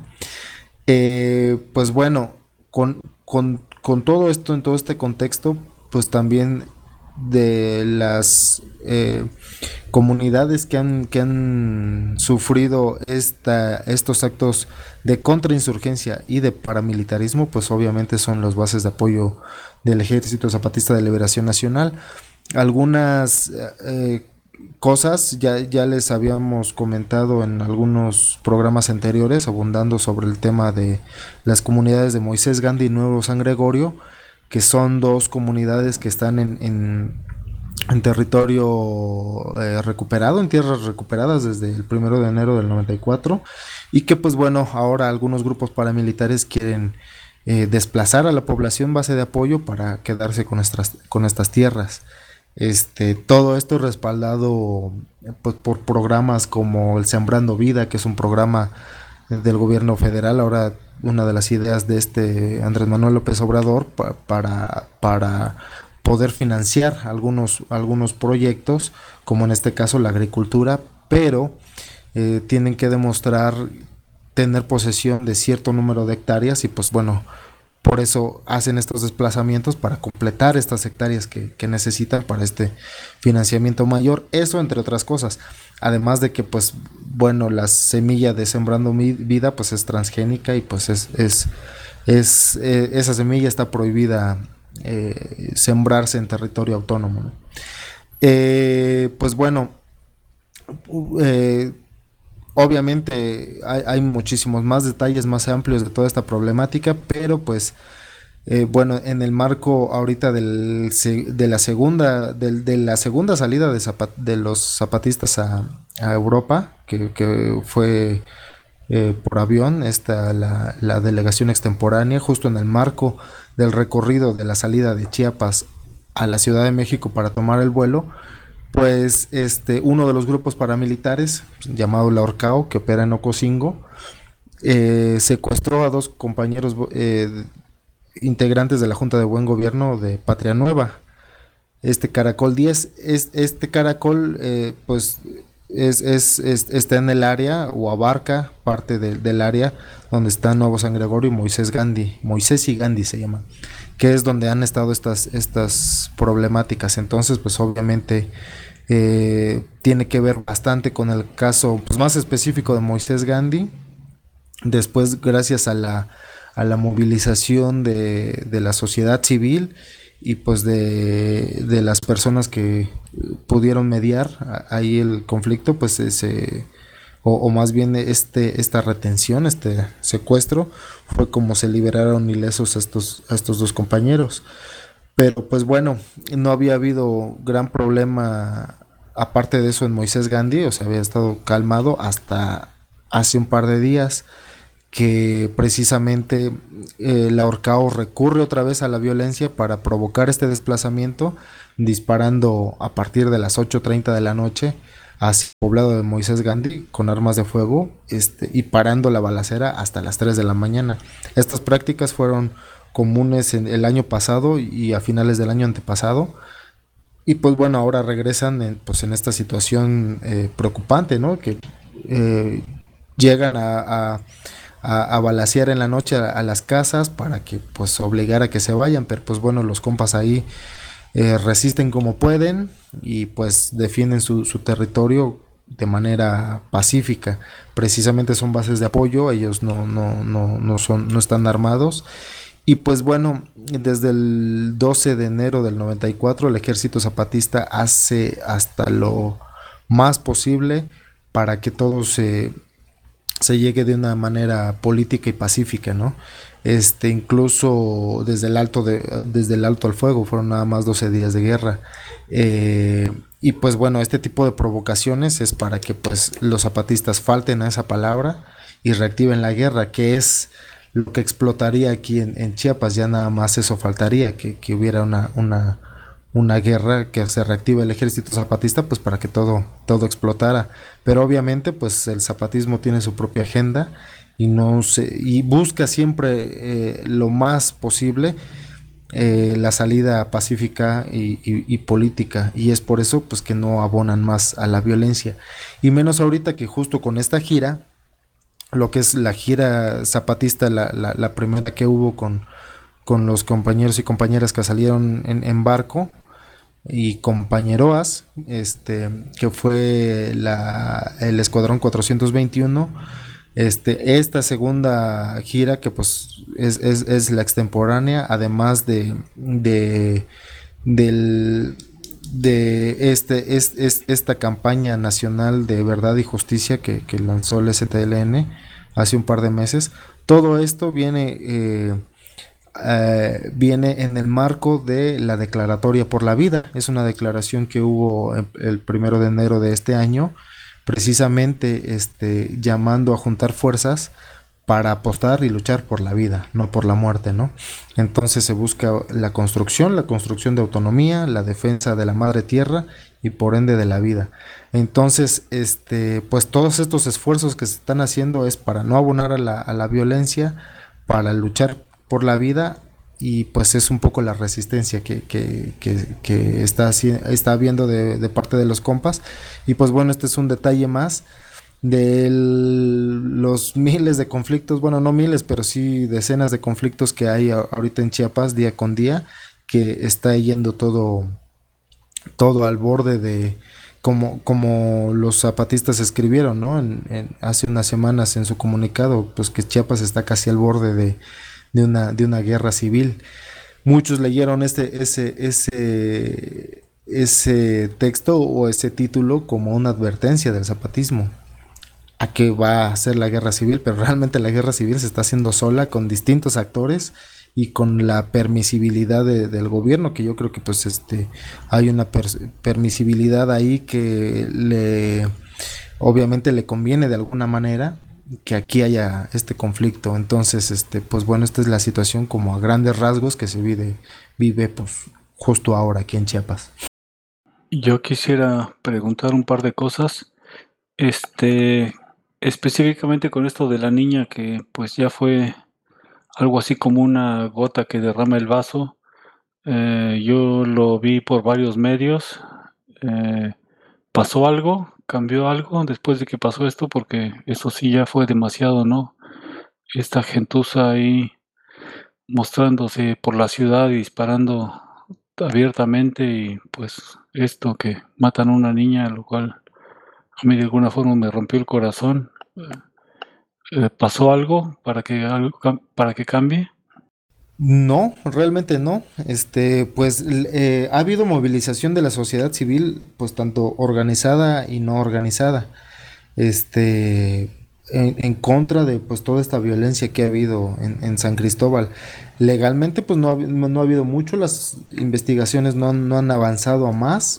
Eh, pues bueno, con, con, con todo esto, en todo este contexto, pues también de las eh, comunidades que han, que han sufrido esta, estos actos de contrainsurgencia y de paramilitarismo, pues obviamente son las bases de apoyo del Ejército Zapatista de Liberación Nacional. Algunas eh, cosas ya, ya les habíamos comentado en algunos programas anteriores, abundando sobre el tema de las comunidades de Moisés Gandhi y Nuevo San Gregorio, que son dos comunidades que están en, en, en territorio eh, recuperado, en tierras recuperadas desde el primero de enero del noventa y cuatro, y que pues bueno, ahora algunos grupos paramilitares quieren eh, desplazar a la población base de apoyo para quedarse con, nuestras, con estas tierras. Este, todo esto respaldado pues, por programas como el Sembrando Vida, que es un programa del gobierno federal. Ahora una de las ideas de este Andrés Manuel López Obrador pa, para, para poder financiar algunos, algunos proyectos, como en este caso la agricultura, pero eh, tienen que demostrar tener posesión de cierto número de hectáreas y pues bueno, por eso hacen estos desplazamientos para completar estas hectáreas que, que necesitan para este financiamiento mayor. Eso entre otras cosas. Además de que pues bueno, la semilla de Sembrando Vida pues es transgénica y pues es, es, es eh, esa semilla está prohibida eh, sembrarse en territorio autónomo, ¿no? Eh, pues bueno, eh, obviamente hay, hay muchísimos más detalles más amplios de toda esta problemática, pero pues eh, bueno, en el marco ahorita del, de la segunda del, de la segunda salida de, zapat, de los zapatistas a, a Europa, que, que fue eh, por avión, esta la, la delegación extemporánea, justo en el marco del recorrido de la salida de Chiapas a la Ciudad de México para tomar el vuelo, pues este uno de los grupos paramilitares llamado la Orcao, que opera en Ocosingo, eh, secuestró a dos compañeros eh, integrantes de la Junta de Buen Gobierno de Patria Nueva. Este Caracol diez, es, este Caracol eh, pues es, es, es, está en el área o abarca parte de, del área donde está Nuevo San Gregorio y Moisés Gandhi, Moisés y Gandhi se llama, que es donde han estado estas, estas problemáticas. Entonces pues obviamente Eh, tiene que ver bastante con el caso pues, más específico de Moisés Gandhi. Después, gracias a la, a la movilización de, de la sociedad civil y pues de, de las personas que pudieron mediar ahí el conflicto, pues ese, o, o más bien este, esta retención, este secuestro, fue como se liberaron ilesos a estos, a estos dos compañeros. Pero pues bueno, no había habido gran problema aparte de eso en Moisés Gandhi, o sea, había estado calmado hasta hace un par de días que precisamente eh, la Orcao recurre otra vez a la violencia para provocar este desplazamiento, disparando a partir de las ocho treinta de la noche hacia el poblado de Moisés Gandhi con armas de fuego este, y parando la balacera hasta las tres de la mañana. Estas prácticas fueron comunes en el año pasado y a finales del año antepasado, y pues bueno, ahora regresan en, pues en esta situación eh, preocupante, ¿no? Que eh, llegan a, a, a, a balacear en la noche a, a las casas para que pues obligar a que se vayan, pero pues bueno, los compas ahí eh, resisten como pueden y pues defienden su, su territorio de manera pacífica. Precisamente son bases de apoyo, ellos no, no, no, no son, no están armados. Y pues bueno, desde el doce de enero del noventa y cuatro el Ejército Zapatista hace hasta lo más posible para que todo se, se llegue de una manera política y pacífica, ¿no? Este, incluso desde el alto de, desde el alto al fuego, fueron nada más doce días de guerra. Eh, y pues bueno, este tipo de provocaciones es para que pues los zapatistas falten a esa palabra y reactiven la guerra, que es lo que explotaría aquí en, en Chiapas. Ya nada más eso faltaría, que, que hubiera una, una, una guerra, que se reactive el Ejército Zapatista, pues para que todo, todo explotara. Pero obviamente pues el zapatismo tiene su propia agenda y, no se, y busca siempre eh, lo más posible eh, la salida pacífica y, y, y política, y es por eso pues que no abonan más a la violencia, y menos ahorita que justo con esta gira, lo que es la gira zapatista, la, la, la primera que hubo con, con los compañeros y compañeras que salieron en, en barco, y compañeroas, este, que fue la, el Escuadrón cuatrocientos veintiuno. Este, esta segunda gira que pues es, es, es la extemporánea, además de, de, del, de este, es, es, esta campaña nacional de verdad y justicia que, que lanzó el S T L N hace un par de meses. Todo esto viene, eh, eh, viene en el marco de la Declaratoria por la Vida. Es una declaración que hubo el, el primero de enero de este año, precisamente este, llamando a juntar fuerzas para apostar y luchar por la vida, no por la muerte, ¿no? Entonces se busca la construcción, la construcción de autonomía, la defensa de la madre tierra y por ende de la vida. Entonces, este, pues todos estos esfuerzos que se están haciendo es para no abonar a la, a la violencia, para luchar por la vida, y pues es un poco la resistencia que, que, que, que está, está habiendo de, de parte de los compas. Y pues bueno, este es un detalle más de los miles de conflictos, bueno, no miles, pero sí decenas de conflictos que hay ahorita en Chiapas día con día, que está yendo todo, todo al borde de, como, como los zapatistas escribieron, ¿no? En, en, hace unas semanas en su comunicado, pues que Chiapas está casi al borde de, de, una, de una guerra civil. Muchos leyeron este, ese, ese, ese texto o ese título como una advertencia del zapatismo a que va a ser la guerra civil, pero realmente la guerra civil se está haciendo sola con distintos actores y con la permisibilidad de, del gobierno, que yo creo que pues este hay una per, permisibilidad ahí que le obviamente le conviene de alguna manera que aquí haya este conflicto. Entonces, este pues bueno, esta es la situación como a grandes rasgos que se vive, vive pues justo ahora aquí en Chiapas. Yo quisiera preguntar un par de cosas. Este, específicamente con esto de la niña que pues ya fue algo así como una gota que derrama el vaso. Eh, yo lo vi por varios medios. Eh, ¿pasó algo? ¿Cambió algo después de que pasó esto? Porque eso sí ya fue demasiado, ¿no? Esta gentuza ahí mostrándose por la ciudad y disparando abiertamente, y pues esto que matan a una niña, lo cual a mí de alguna forma me rompió el corazón. Eh, ¿pasó algo para que algo para que cambie? No, realmente no. Este, pues eh, ha habido movilización de la sociedad civil, pues tanto organizada y no organizada, este, en, en contra de pues toda esta violencia que ha habido en, en San Cristóbal. Legalmente, pues no ha, no, no ha habido mucho, las investigaciones no, no han avanzado a más.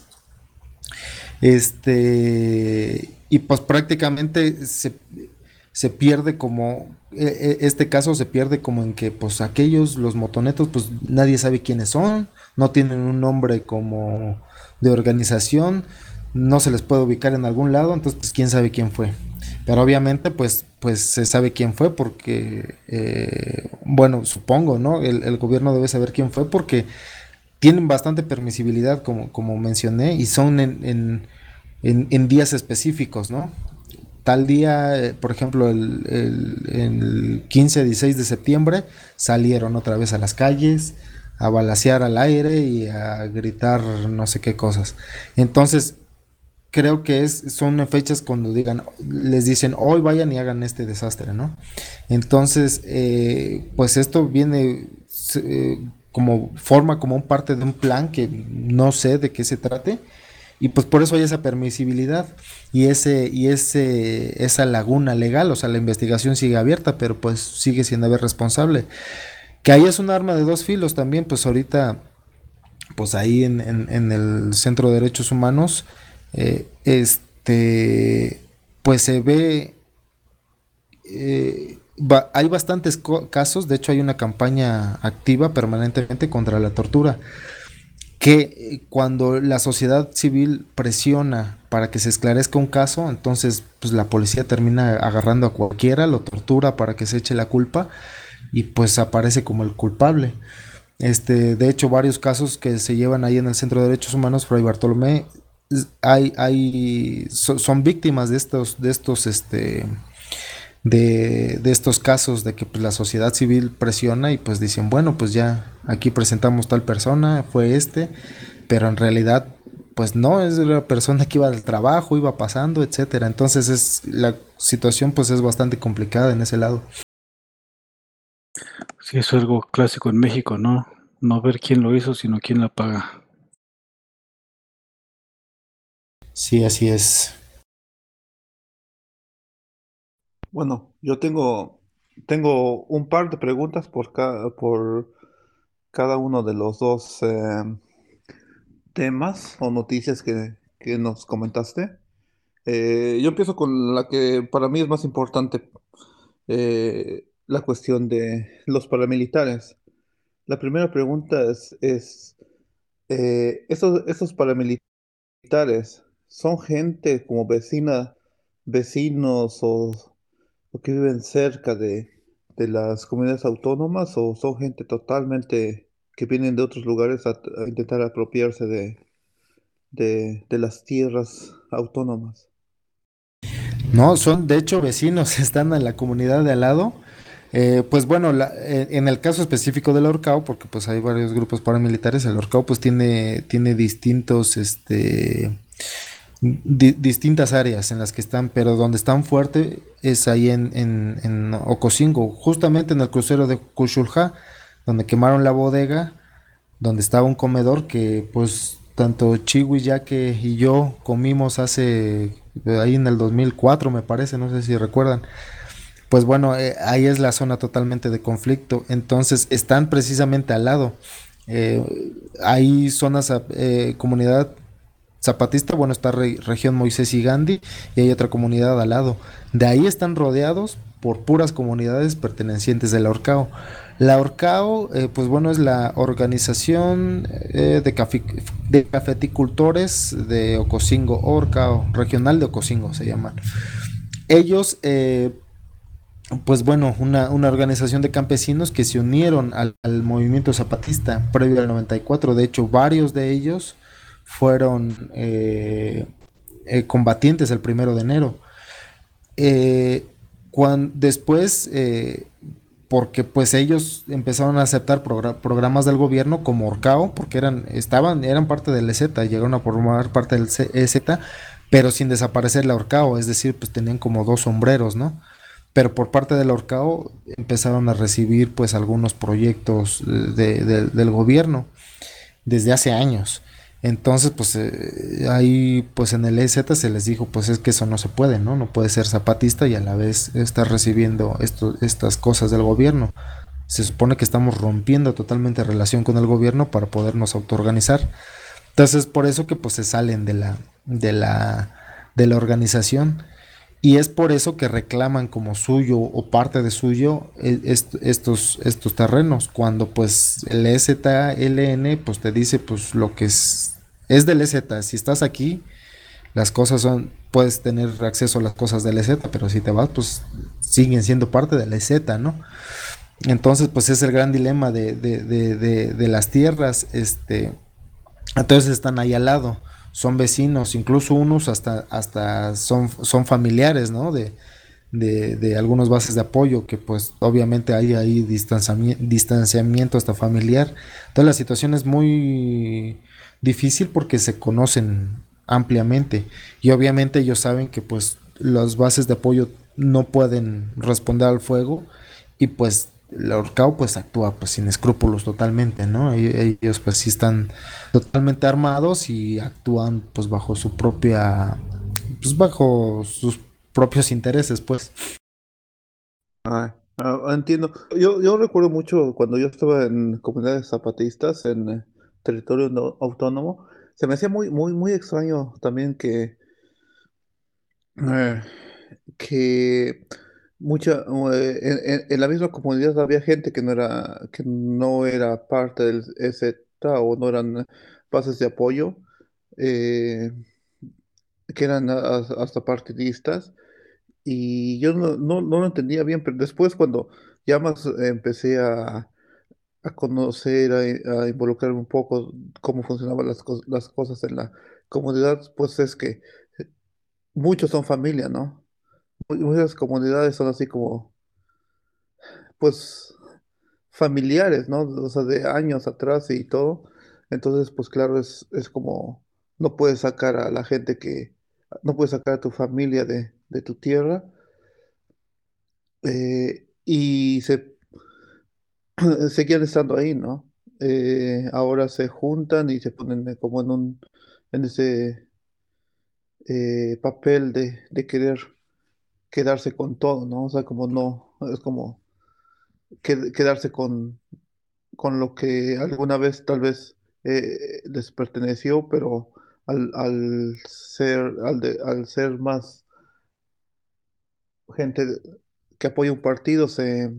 Este, y pues prácticamente se se pierde como, eh, este caso se pierde como en que pues aquellos, los motonetos, pues nadie sabe quiénes son, no tienen un nombre como de organización, no se les puede ubicar en algún lado, entonces pues quién sabe quién fue. Pero obviamente pues, pues se sabe quién fue porque, eh, bueno, supongo, ¿no? El, el gobierno debe saber quién fue porque tienen bastante permisibilidad, como, como mencioné, y son en, en, en, en días específicos, ¿no? Tal día, por ejemplo, el, el, el quince, dieciséis de septiembre salieron otra vez a las calles a balacear al aire y a gritar no sé qué cosas. Entonces, creo que es, son fechas cuando digan, les dicen, hoy vayan y hagan este desastre, ¿no? Entonces, eh, pues esto viene eh, como forma como un parte de un plan que no sé de qué se trate. Y pues por eso hay esa permisibilidad y ese y ese esa laguna legal, o sea, la investigación sigue abierta, pero pues sigue sin haber responsable. Que ahí es un arma de dos filos también, pues ahorita, pues ahí en, en, en el Centro de Derechos Humanos, eh, este, pues se ve, eh, va, hay bastantes casos, de hecho hay una campaña activa permanentemente contra la tortura, que cuando la sociedad civil presiona para que se esclarezca un caso, entonces pues la policía termina agarrando a cualquiera, lo tortura para que se eche la culpa y pues aparece como el culpable. Este, de hecho, varios casos que se llevan ahí en el Centro de Derechos Humanos, Fray Bartolomé, hay, hay, so, son víctimas de estos, de estos, este, de, de estos casos de que pues, la sociedad civil presiona y pues dicen, bueno, pues ya aquí presentamos tal persona, fue este, pero en realidad, pues no, es la persona que iba al trabajo, iba pasando, etcétera. Entonces es la situación pues es bastante complicada en ese lado. Sí, eso es algo clásico en México, ¿no? No ver quién lo hizo, sino quién la paga. Sí, así es. Bueno, yo tengo, tengo un par de preguntas por cada, por cada uno de los dos eh, temas o noticias que, que nos comentaste. Eh, yo empiezo con la que para mí es más importante, eh, la cuestión de los paramilitares. La primera pregunta es, es eh, ¿esos, esos paramilitares son gente como vecina, vecinos o, o que viven cerca de, de las comunidades autónomas o son gente totalmente que vienen de otros lugares a, a intentar apropiarse de, de, de las tierras autónomas? No, son de hecho vecinos, están en la comunidad de al lado. Eh, pues bueno, la- eh, en el caso específico del Orcao, porque pues hay varios grupos paramilitares, el Orcao pues tiene, tiene distintos, este, di- distintas áreas en las que están, pero donde están fuerte es ahí en, en, en Ocosingo, justamente en el crucero de Cuchulja, donde quemaron la bodega, donde estaba un comedor que pues tanto Chiwi, Yaque y yo comimos hace, eh, ahí en el dos mil cuatro me parece, no sé si recuerdan. Pues bueno, eh, ahí es la zona totalmente de conflicto, entonces están precisamente al lado. Eh, hay zonas, eh, comunidad zapatista, bueno, está re- región Moisés y Gandhi, y hay otra comunidad al lado. De ahí están rodeados por puras comunidades pertenecientes de la Orcao. La Orcao, eh, pues bueno, es la organización eh, de, cafi- de cafeticultores de Ocosingo, Orcao, regional de Ocosingo se llaman. Ellos, eh, pues bueno, una, una organización de campesinos que se unieron al, al movimiento zapatista previo al noventa y cuatro. De hecho, varios de ellos fueron eh, eh, combatientes el primero de enero. Eh, cuan- después, eh, porque pues ellos empezaron a aceptar progra- programas del gobierno como Orcao, porque eran, estaban, eran parte del E Z, llegaron a formar parte del C- E Z, pero sin desaparecer la Orcao, es decir, pues tenían como dos sombreros, ¿no? Pero por parte del Orcao empezaron a recibir pues algunos proyectos eh, de- de- del gobierno desde hace años. Entonces, pues eh, ahí, pues en el E Z se les dijo, pues es que eso no se puede, ¿no? No puede ser zapatista y a la vez estar recibiendo esto, estas cosas del gobierno. Se supone que estamos rompiendo totalmente relación con el gobierno para podernos autoorganizar. Entonces, por eso que pues se salen de la, de la, de la organización. Y es por eso que reclaman como suyo o parte de suyo e- est- estos, estos terrenos, cuando pues el E Z L N pues te dice pues lo que es, es del E Z, si estás aquí, las cosas son, puedes tener acceso a las cosas del E Z, pero si te vas pues siguen siendo parte del E Z, ¿no? Entonces pues es el gran dilema de, de, de, de, de las tierras, este, entonces están ahí al lado, son vecinos, incluso unos hasta, hasta son, son familiares, ¿no? De, de, de algunas bases de apoyo, que pues obviamente hay ahí distanciamiento, distanciamiento hasta familiar. Entonces la situación es muy difícil porque se conocen ampliamente y obviamente ellos saben que pues las bases de apoyo no pueden responder al fuego y pues el Orcao pues actúa pues sin escrúpulos totalmente, ¿no? E- Ellos pues sí están totalmente armados y actúan pues bajo su propia, pues bajo sus propios intereses, pues. Ah, ah, entiendo. Yo, yo recuerdo mucho cuando yo estaba en comunidades zapatistas en eh, territorio no- autónomo, se me hacía muy, muy, muy extraño también que, eh, que mucha, eh, en, en- en la misma comunidad había gente que no era, que no era parte del E Z o no eran bases de apoyo, eh, que eran a- hasta partidistas. Y yo no, no, no lo entendía bien, pero después cuando ya más eh, empecé a, a conocer, a, a involucrarme un poco cómo funcionaban las, cos- las cosas en la comunidad, pues es que muchos son familia, ¿no? Mu- Muchas comunidades son así como, pues, familiares, ¿no? O sea, de años atrás y todo. Entonces, pues claro, es, es como, no puedes sacar a la gente que, no puedes sacar a tu familia de, de tu tierra, eh, y se, seguían estando ahí, ¿no? Eh, ahora se juntan y se ponen, eh, como en un, en ese eh, papel de, de querer quedarse con todo, ¿no? O sea, como no, es como que- quedarse con, con lo que alguna vez tal vez eh, les perteneció, pero al, al ser, al, de- al ser más gente que apoya un partido, se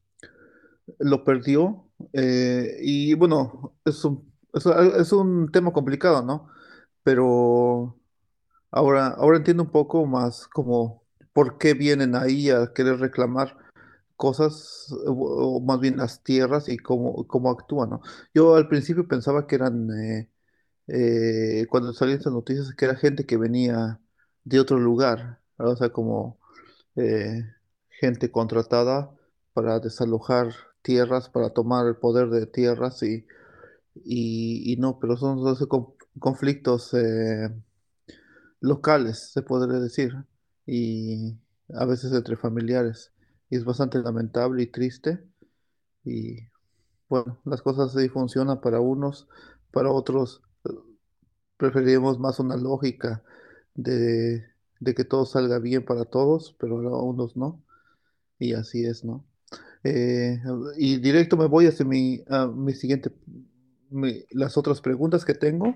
lo perdió. Eh, y bueno, es un, es, es un tema complicado, ¿no? Pero ahora, ahora entiendo un poco más como por qué vienen ahí a querer reclamar cosas, o, o más bien las tierras y cómo, cómo actúan, ¿no? Yo al principio pensaba que eran, eh, eh, cuando salían estas noticias, que era gente que venía de otro lugar, ¿verdad? O sea, como eh, gente contratada para desalojar tierras, para tomar el poder de tierras y, y, y no, pero son doce con- conflictos eh, locales, se podría decir, y a veces entre familiares. Y es bastante lamentable y triste. Y bueno, las cosas así funcionan para unos, para otros eh, preferiríamos más una lógica de, de que todo salga bien para todos, pero a unos no. Y así es, ¿no? Eh, y directo me voy hacia mi, a mi siguiente, mi- las otras preguntas que tengo,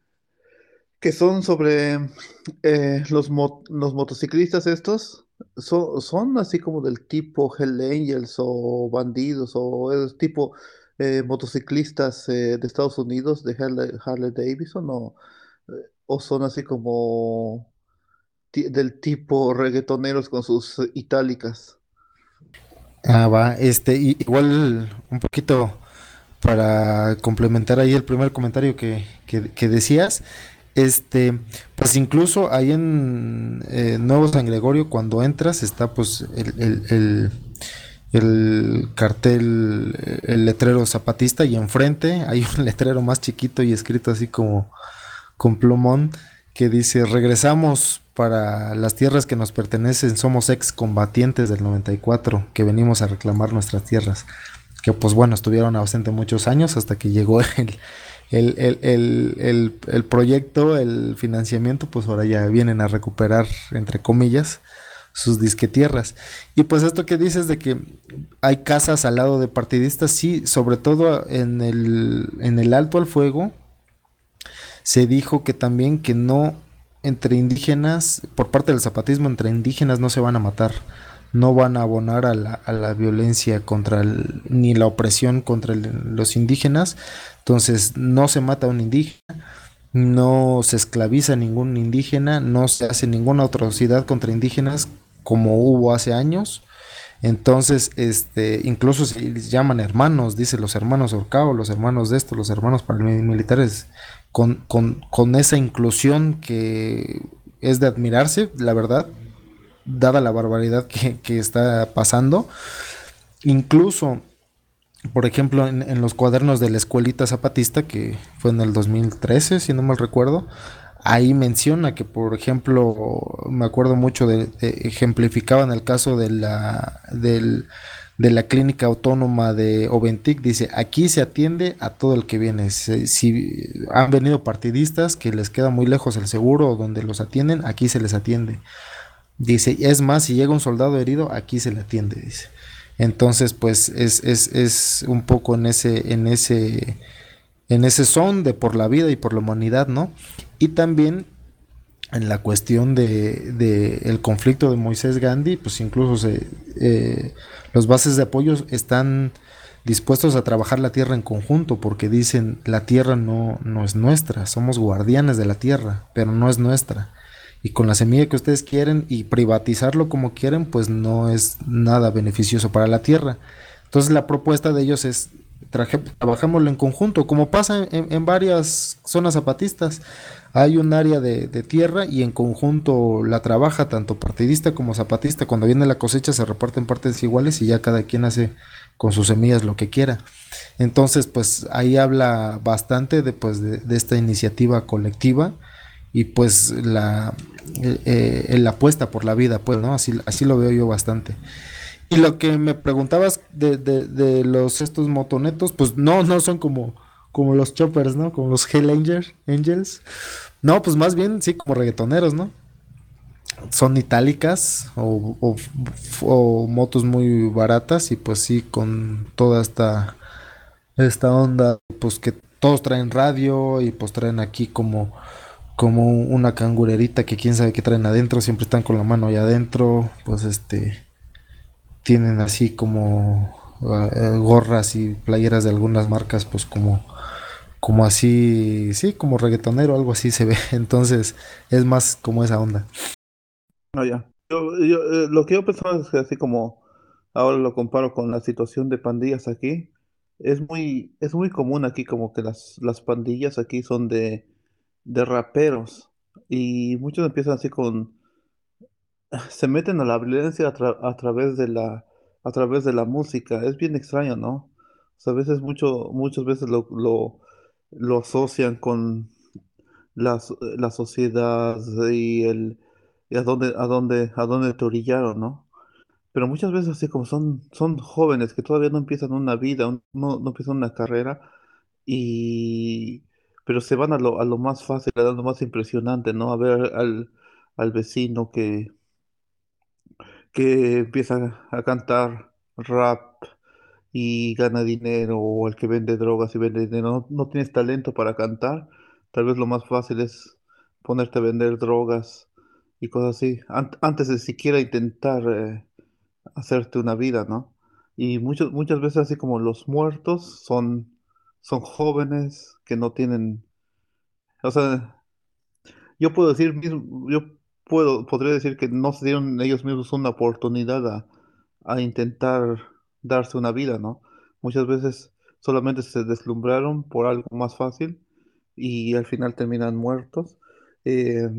que son sobre eh, los, mo- los motociclistas estos. So- son así como del tipo Hell Angels o bandidos o el tipo eh, motociclistas eh, de Estados Unidos de Harley, Harley Davidson o, eh, o son así como ti- del tipo reggaetoneros con sus eh, itálicas. Ah, va, este, y- igual un poquito para complementar ahí el primer comentario que, que, que decías, este, pues incluso ahí en eh, Nuevo San Gregorio, cuando entras, está pues el, el, el, el cartel, eh, el letrero zapatista, y enfrente hay un letrero más chiquito y escrito así como con plumón que dice: regresamos para las tierras que nos pertenecen, somos excombatientes del noventa y cuatro que venimos a reclamar nuestras tierras, que pues bueno, estuvieron ausentes muchos años hasta que llegó el, el, el, el, el, el proyecto, el financiamiento, pues ahora ya vienen a recuperar, entre comillas, sus disquetierras. Y pues esto que dices de que hay casas al lado de partidistas, sí, sobre todo en el, en el alto al fuego, se dijo que también que no, entre indígenas, por parte del zapatismo, entre indígenas no se van a matar, no van a abonar a la, a la violencia contra el, ni la opresión contra el, los indígenas. Entonces no se mata a un indígena, no se esclaviza a ningún indígena, no se hace ninguna atrocidad contra indígenas como hubo hace años. Entonces, este, incluso se les llaman hermanos, dice los hermanos Orcao, los hermanos de esto, los hermanos paramilitares, con, con, con esa inclusión que es de admirarse, la verdad, dada la barbaridad que, que está pasando. Incluso, por ejemplo, en, en los cuadernos de la escuelita zapatista, que fue en el dos mil trece, si no mal recuerdo, ahí menciona que, por ejemplo, me acuerdo mucho de, de ejemplificaban el caso de la, del, de la clínica autónoma de Oventic. Dice: aquí se atiende a todo el que viene. Si, si han venido partidistas que les queda muy lejos el seguro o donde los atienden, aquí se les atiende. Dice: es más, si llega un soldado herido, aquí se le atiende, dice. Entonces, pues es, es, es un poco en ese, en ese, en ese son de por la vida y por la humanidad, ¿no? Y también en la cuestión de, de el conflicto de Moisés Gandhi, pues incluso se, eh, los bases de apoyo están dispuestos a trabajar la tierra en conjunto, porque dicen: la tierra no, no es nuestra, somos guardianes de la tierra, pero no es nuestra. Y con la semilla que ustedes quieren y privatizarlo como quieren, pues no es nada beneficioso para la tierra. Entonces la propuesta de ellos es: traje, trabajámoslo en conjunto, como pasa en, en varias zonas zapatistas. hay un área de, de tierra y en conjunto la trabaja tanto partidista como zapatista. Cuando viene la cosecha se reparten partes iguales y ya cada quien hace con sus semillas lo que quiera. Entonces, pues ahí habla bastante de, pues, de, de esta iniciativa colectiva y pues la, eh, eh, la apuesta por la vida, pues, ¿no? Así, así lo veo yo bastante. Y lo que me preguntabas de, de, de los estos motonetos, pues no, no son como, como los choppers, ¿no? Como los Hell Angels, Angels. No, pues más bien sí, como reggaetoneros, ¿no? Son itálicas o, o, o motos muy baratas y pues sí, con toda esta, esta onda, pues que todos traen radio y pues traen aquí como, como una cangurerita que quién sabe qué traen adentro, siempre están con la mano allá adentro, pues este tienen así como uh, gorras y playeras de algunas marcas, pues como, como así, sí, como reggaetonero, algo así se ve. Entonces es más como esa onda. Ah, ya. Yo, yo, eh, lo que yo pensaba es que así como ahora lo comparo con la situación de pandillas aquí, es muy, es muy común aquí como que las, las pandillas aquí son de, de raperos y muchos empiezan así con, se meten a la violencia a, tra- a través de la, a través de la música. Es bien extraño, ¿no? O sea, a veces mucho, muchas veces lo, lo, lo asocian con la, so- la sociedad y el y a dónde, a dónde, a dónde te orillaron, ¿no? Pero muchas veces así como son, son jóvenes que todavía no empiezan una vida, un- no, no empiezan una carrera, y pero se van a lo, a lo más fácil, a lo más impresionante, ¿no? A ver al, al vecino que, que empieza a cantar rap y gana dinero, o el que vende drogas y vende dinero, no, no tienes talento para cantar, tal vez lo más fácil es ponerte a vender drogas y cosas así, an- antes de siquiera intentar eh, hacerte una vida, ¿no? Y muchos, muchas veces así como los muertos son, son jóvenes que no tienen, o sea, yo puedo decir mismo, yo puedo, podría decir que no se dieron ellos mismos una oportunidad a, a intentar darse una vida, ¿no? Muchas veces solamente se deslumbraron por algo más fácil y al final terminan muertos. Eh,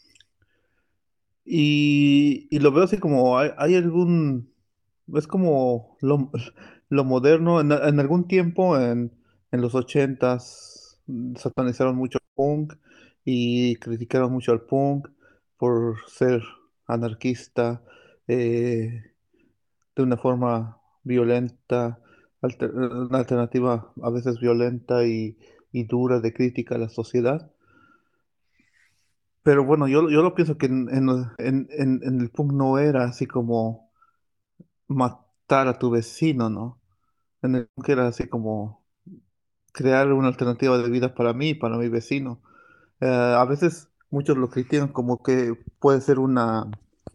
y, y lo veo así como hay, hay algún, es como lo, lo moderno, en, en algún tiempo en, en los ochentas mm, satanizaron mucho el punk y criticaron mucho al punk por ser anarquista, eh, de una forma violenta, alter- una alternativa a veces violenta y, y dura de crítica a la sociedad. Pero bueno, yo, yo lo pienso que en, en, en, en- en el punk no era así como matar a tu vecino, ¿no? En el punk era así como crear una alternativa de vida para mí y para mi vecino. Eh, a veces muchos lo critican como que puede ser una,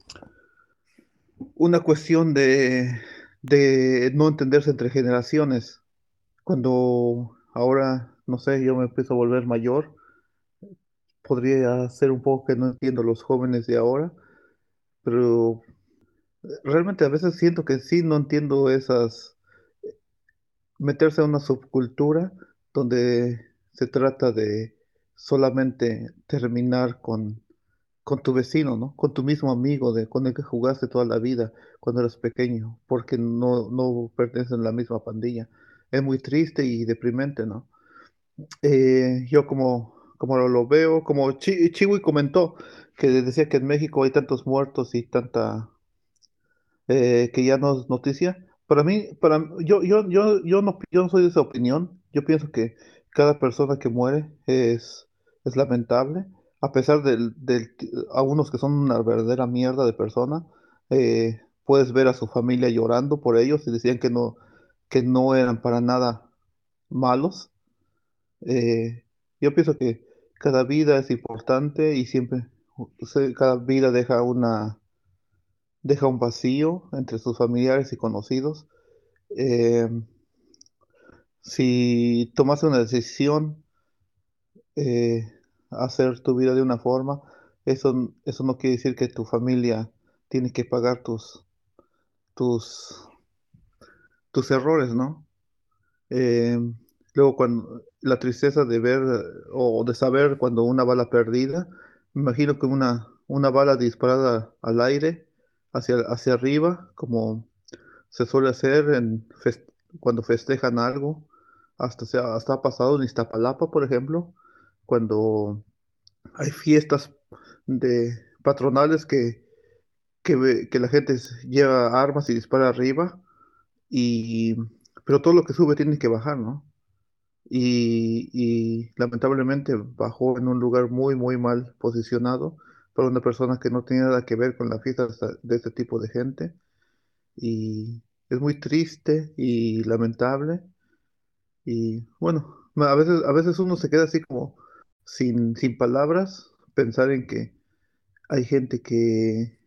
una cuestión de, de no entenderse entre generaciones. Cuando ahora, no sé, yo me empiezo a volver mayor, podría ser un poco que no entiendo a los jóvenes de ahora, pero realmente a veces siento que sí no entiendo esas, meterse a una subcultura donde se trata de solamente terminar con, con tu vecino, ¿no? Con tu mismo amigo, de, con el que jugaste toda la vida cuando eras pequeño, porque no, no pertenecen a la misma pandilla. Es muy triste y deprimente, ¿no? Eh, yo como, como lo, lo veo, como Chi- Chiwi comentó, que decía que en México hay tantos muertos y tanta eh, que ya no es noticia. Para mí, para yo, yo, yo, yo no, yo no soy de esa opinión. Yo pienso que cada persona que muere es, es lamentable, a pesar del, del, a unos que son una verdadera mierda de persona. eh, puedes ver a su familia llorando por ellos y decían que no, que no eran para nada malos. Eh, yo pienso que cada vida es importante y siempre, o sea, cada vida deja una, deja un vacío entre sus familiares y conocidos. Eh, si tomas una decisión, eh, hacer tu vida de una forma, eso, eso no quiere decir que tu familia tiene que pagar tus, tus, tus errores, ¿no? Eh, Luego cuando la tristeza de ver eh, o de saber cuando una bala perdida, me imagino que una, una bala disparada al aire, hacia, hacia arriba, como se suele hacer en fes- cuando festejan algo, hasta, se ha- hasta ha pasado en Iztapalapa, por ejemplo, cuando hay fiestas de patronales que, que, ve- que la gente s- lleva armas y dispara arriba, y, pero todo lo que sube tiene que bajar, ¿no? Y, y lamentablemente bajó en un lugar muy, muy mal posicionado para una persona que no tenía nada que ver con la fiesta de esta- de este tipo de gente. Y es muy triste y lamentable. Y bueno, a veces, a veces uno se queda así como sin, sin palabras, pensar en que hay gente que,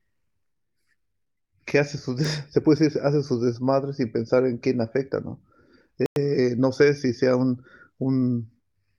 que hace sus, des- se puede decir, hace sus desmadres sin pensar en quién afecta, ¿no? Eh, no sé si sea un, un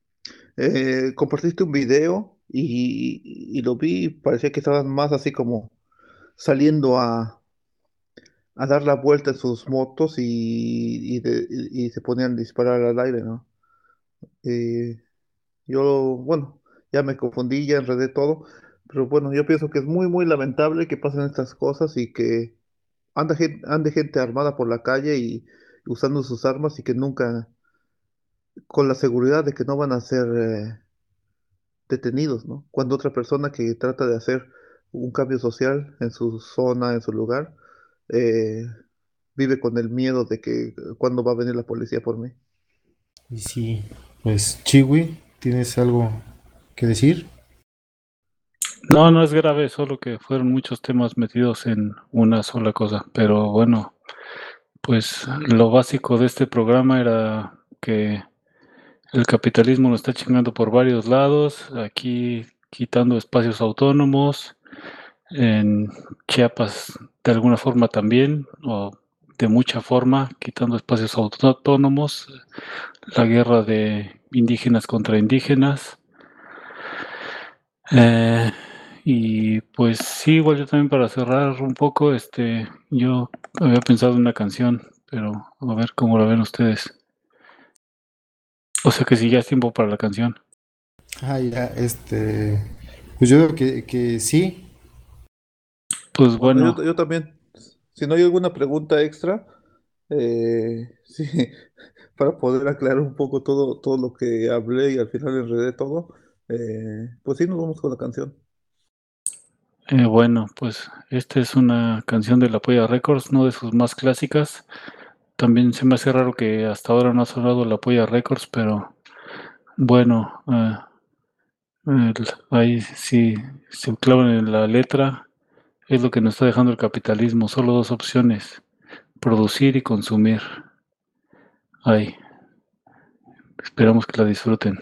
eh, compartiste un video y, y lo vi, parecía que estaban más así como saliendo a, a dar la vuelta en sus motos y, y, de- y- y se ponían a disparar al aire, ¿no? Eh, yo, bueno, ya me confundí, ya enredé todo, pero bueno, yo pienso que es muy, muy lamentable que pasen estas cosas y que anda gente, ande gente armada por la calle y usando sus armas y que nunca, con la seguridad de que no van a ser eh, detenidos, ¿no? Cuando otra persona que trata de hacer un cambio social en su zona, en su lugar, eh, vive con el miedo de que eh, cuándo va a venir la policía por mí. Y sí, pues Chiwi, ¿tienes algo que decir? No, no es grave, solo que fueron muchos temas metidos en una sola cosa. Pero bueno, pues lo básico de este programa era que el capitalismo lo está chingando por varios lados, aquí quitando espacios autónomos, en Chiapas de alguna forma también, o de mucha forma, quitando espacios autónomos, la guerra de indígenas contra indígenas. Eh, y pues sí, igual yo también para cerrar un poco, este, yo había pensado en una canción, pero a ver cómo la ven ustedes. O sea que si ya es tiempo para la canción. Ah, ya, este, pues yo creo que, que sí. Pues Bueno, bueno, yo, yo también, si no hay alguna pregunta extra, eh, sí, para poder aclarar un poco todo, todo lo que hablé y al final enredé todo, eh, pues sí, nos vamos con la canción. eh, bueno, pues esta es una canción de La Polla Records, no de sus más clásicas. También se me hace raro que hasta ahora no ha sonado La Polla Records, pero bueno, eh, el- ahí sí se clavan en la letra. Es lo que nos está dejando el capitalismo, solo dos opciones, producir y consumir. Ahí, esperamos que la disfruten.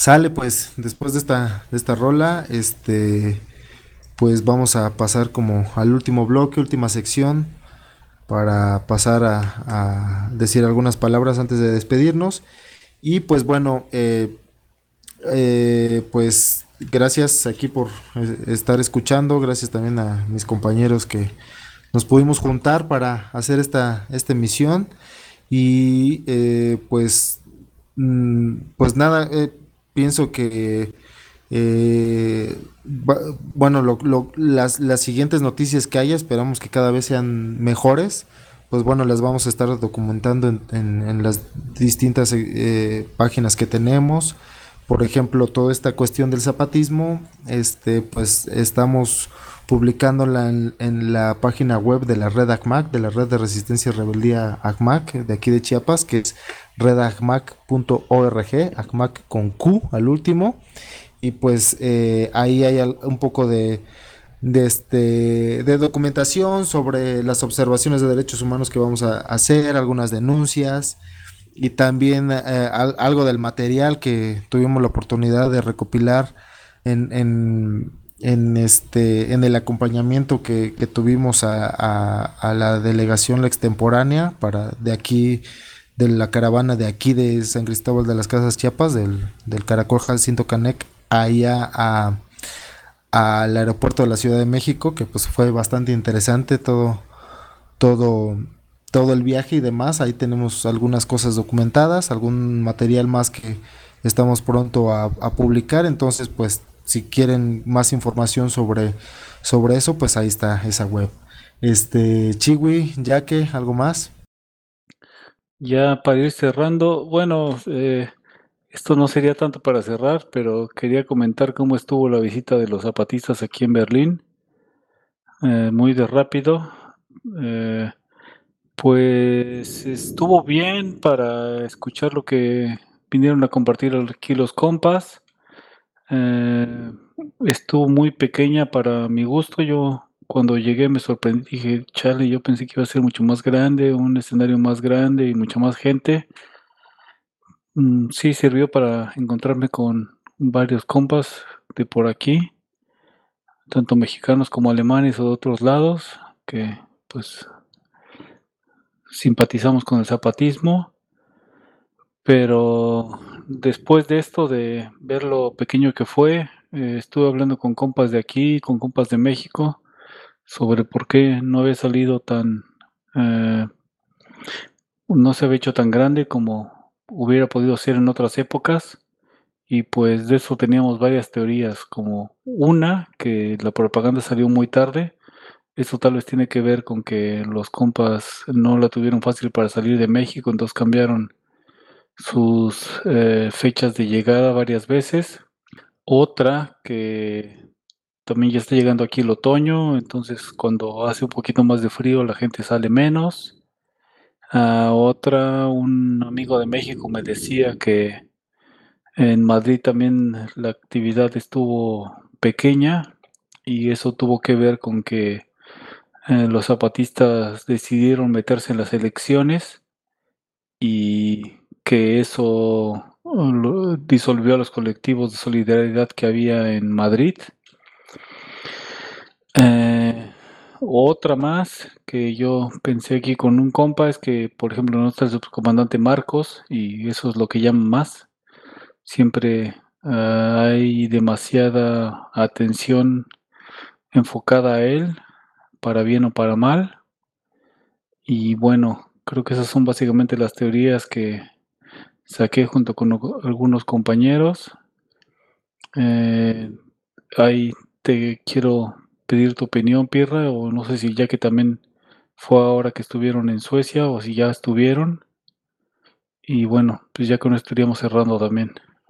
Sale pues, después de esta, de esta rola, este, pues vamos a pasar como al último bloque, última sección, para pasar a, a decir algunas palabras antes de despedirnos. Y pues bueno, eh, eh, pues gracias aquí por eh, estar escuchando, gracias también a mis compañeros que nos pudimos juntar para hacer esta, esta emisión. Y eh, pues, mm, pues nada, eh, pienso que eh, va- bueno, lo- lo- las, las siguientes noticias que haya, esperamos que cada vez sean mejores. Pues bueno, las vamos a estar documentando en, en- en las distintas eh, páginas que tenemos. Por ejemplo, toda esta cuestión del zapatismo, este, pues estamos publicándola en, en la página web de la red ACMAC, de la Red de Resistencia y Rebeldía ACMAC, de aquí de Chiapas, que es redacmac punto org, ACMAC con Q al último. Y pues eh, ahí hay al- un poco de, de, este, de documentación sobre las observaciones de derechos humanos que vamos a hacer, algunas denuncias y también eh, al- algo del material que tuvimos la oportunidad de recopilar en, en, en este, en el acompañamiento que, que tuvimos a, a- a la delegación la extemporánea para de aquí, de la caravana de aquí de San Cristóbal de las Casas Chiapas, del, del Caracol Jacinto Canec, allá a, al aeropuerto de la Ciudad de México, que pues fue bastante interesante todo, todo, todo el viaje y demás. Ahí tenemos algunas cosas documentadas, algún material más que estamos pronto a, a publicar. Entonces, pues, si quieren más información sobre, sobre eso, pues ahí está esa web. Este, Chiwi, Yaque, ¿algo más? Ya para ir cerrando, bueno, eh, esto no sería tanto para cerrar, pero quería comentar cómo estuvo la visita de los zapatistas aquí en Berlín, eh, muy de rápido. Eh, pues estuvo bien para escuchar lo que vinieron a compartir aquí los compas. Eh, estuvo muy pequeña para mi gusto. Yo cuando llegué me sorprendí, dije, chale, yo pensé que iba a ser mucho más grande, un escenario más grande y mucha más gente. Mm, sí, sirvió para encontrarme con varios compas de por aquí, tanto mexicanos como alemanes o de otros lados, que pues simpatizamos con el zapatismo, pero después de esto, de ver lo pequeño que fue, eh, estuve hablando con compas de aquí, con compas de México, sobre por qué no había salido tan, eh, no se había hecho tan grande como hubiera podido ser en otras épocas. Y pues de eso teníamos varias teorías, como una, que la propaganda salió muy tarde. Eso tal vez tiene que ver con que los compas no la tuvieron fácil para salir de México, entonces cambiaron sus eh, fechas de llegada varias veces. Otra, que también ya está llegando aquí el otoño, entonces cuando hace un poquito más de frío la gente sale menos. Ah, otra, un amigo de México me decía que en Madrid también la actividad estuvo pequeña y eso tuvo que ver con que eh, los zapatistas decidieron meterse en las elecciones y que eso uh, lo- disolvió a los colectivos de solidaridad que había en Madrid. Eh, otra más que yo pensé aquí con un compa es que, por ejemplo, no está el subcomandante Marcos y eso es lo que llama más. Siempre ah, hay demasiada atención enfocada a él, para bien o para mal. Y bueno, creo que esas son básicamente las teorías que saqué junto con o- algunos compañeros. Eh, ahí te quiero pedir tu opinión, Pirra, o no sé si ya que también fue ahora que estuvieron en Suecia o si ya estuvieron. Y bueno, pues ya con esto iríamos cerrando también.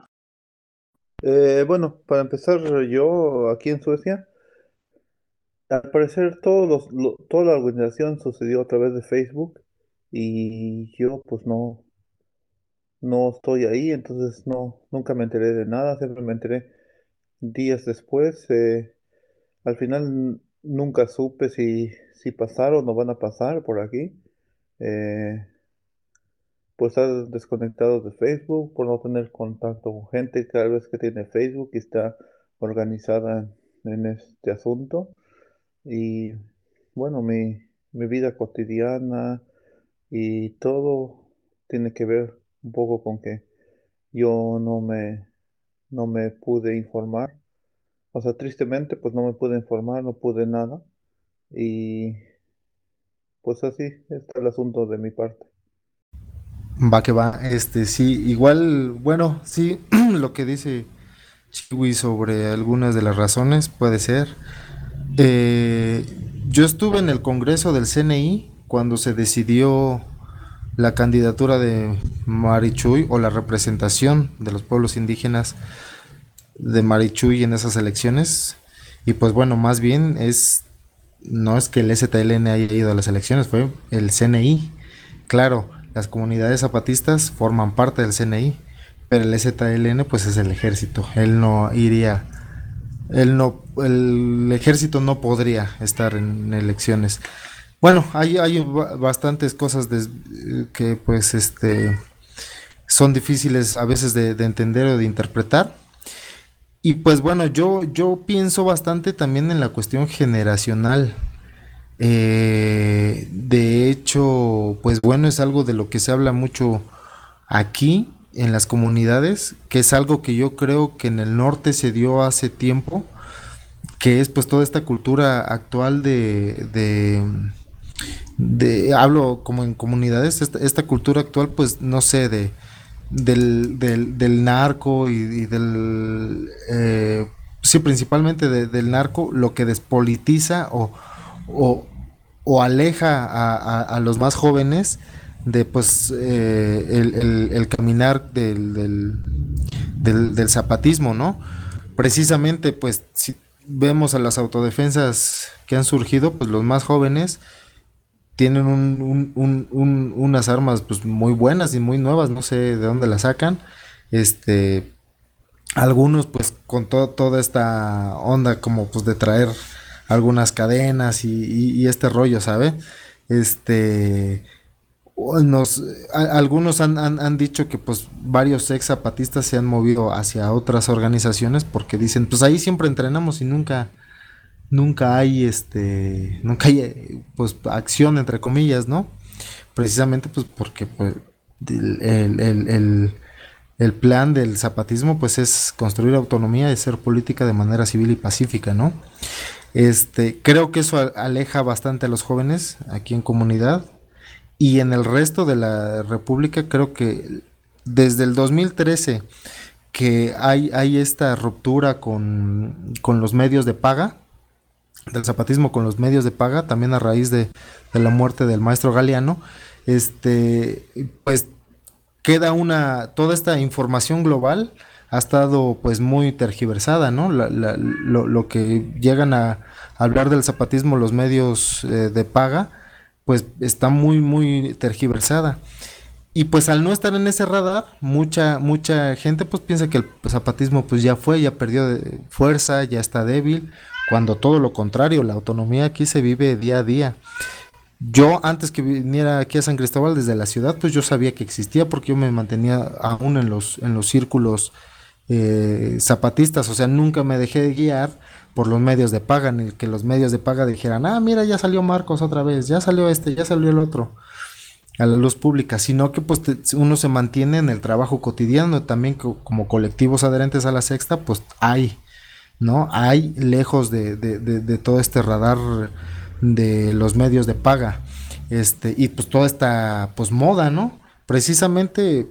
Eh, bueno, para empezar, yo aquí en Suecia, al parecer todos los, lo- toda la organización sucedió a través de Facebook y yo pues no, no estoy ahí, entonces no, nunca me enteré de nada, siempre me enteré días después. Eh, al final n- nunca supe si, si pasaron o van a pasar por aquí. Eh, por estar desconectados de Facebook, por no tener contacto con gente cada vez que tiene Facebook y está organizada en este asunto. Y bueno, mi, mi vida cotidiana y todo tiene que ver un poco con que yo no me, no me pude informar. O sea, tristemente, pues no me pude informar, no pude nada. Y pues así está el asunto de mi parte. Va que va, este sí, igual, bueno, sí, lo que dice Chiwi sobre algunas de las razones puede ser. Eh, yo estuve en el Congreso del C N I cuando se decidió la candidatura de Marichuy o la representación de los pueblos indígenas de Marichuy en esas elecciones. Y pues bueno, más bien es, no es que el S T L N haya ido a las elecciones, fue el C N I. Claro, las comunidades zapatistas forman parte del C N I, pero el S T L N pues es el ejército. Él no iría, él no, el ejército no podría estar en elecciones. Bueno, hay, hay bastantes cosas de, que pues este son difíciles a veces de, de entender o de interpretar. Y pues bueno, yo, yo pienso bastante también en la cuestión generacional. Eh, de hecho, pues bueno, es algo de lo que se habla mucho aquí en las comunidades, que es algo que yo creo que en el norte se dio hace tiempo, que es pues toda esta cultura actual de, de, de hablo como en comunidades, esta, esta cultura actual pues no sé, de del, del, del narco y, y del eh, sí, principalmente de, del narco, lo que despolitiza o, o, o aleja a, a, a, los más jóvenes de pues eh, el, el, el, caminar del, del, del, del zapatismo, ¿no? Precisamente pues si vemos a las autodefensas que han surgido, pues los más jóvenes tienen un, un, un, un, unas armas pues muy buenas y muy nuevas, no sé de dónde las sacan, este, algunos pues con to, toda esta onda como pues de traer algunas cadenas y, y, y este rollo, ¿sabe? Este, nos, a, algunos han, han, han dicho que pues varios ex zapatistas se han movido hacia otras organizaciones porque dicen, pues ahí siempre entrenamos y nunca nunca hay este nunca hay pues acción entre comillas, ¿no? Precisamente pues porque pues, el, el, el, el, el plan del zapatismo pues es construir autonomía y hacer política de manera civil y pacífica, ¿no? Este, creo que eso aleja bastante a los jóvenes aquí en comunidad y en el resto de la república. Creo que desde el dos mil trece que hay, hay esta ruptura con, con los medios de paga, del zapatismo con los medios de paga, también a raíz de, de la muerte del maestro Galeano, este, pues queda una, toda esta información global ha estado pues muy tergiversada, ¿no? La, la, lo, lo que llegan a, a hablar del zapatismo los medios eh, de paga, pues está muy, muy tergiversada. Y pues al no estar en ese radar, mucha, mucha gente pues piensa que el zapatismo pues ya fue, ya perdió fuerza, ya está débil, cuando todo lo contrario, la autonomía aquí se vive día a día. Yo antes que viniera aquí a San Cristóbal desde la ciudad, pues yo sabía que existía porque yo me mantenía aún en los, en los círculos eh, zapatistas, o sea, nunca me dejé de guiar por los medios de paga, en el que los medios de paga dijeran, ah, mira, ya salió Marcos otra vez, ya salió este, ya salió el otro, a la luz pública, sino que pues te, uno se mantiene en el trabajo cotidiano, también co como colectivos adherentes a la sexta, pues hay, ¿no? Hay lejos de, de, de, de todo este radar de los medios de paga, este, y pues toda esta pues moda, ¿no? Precisamente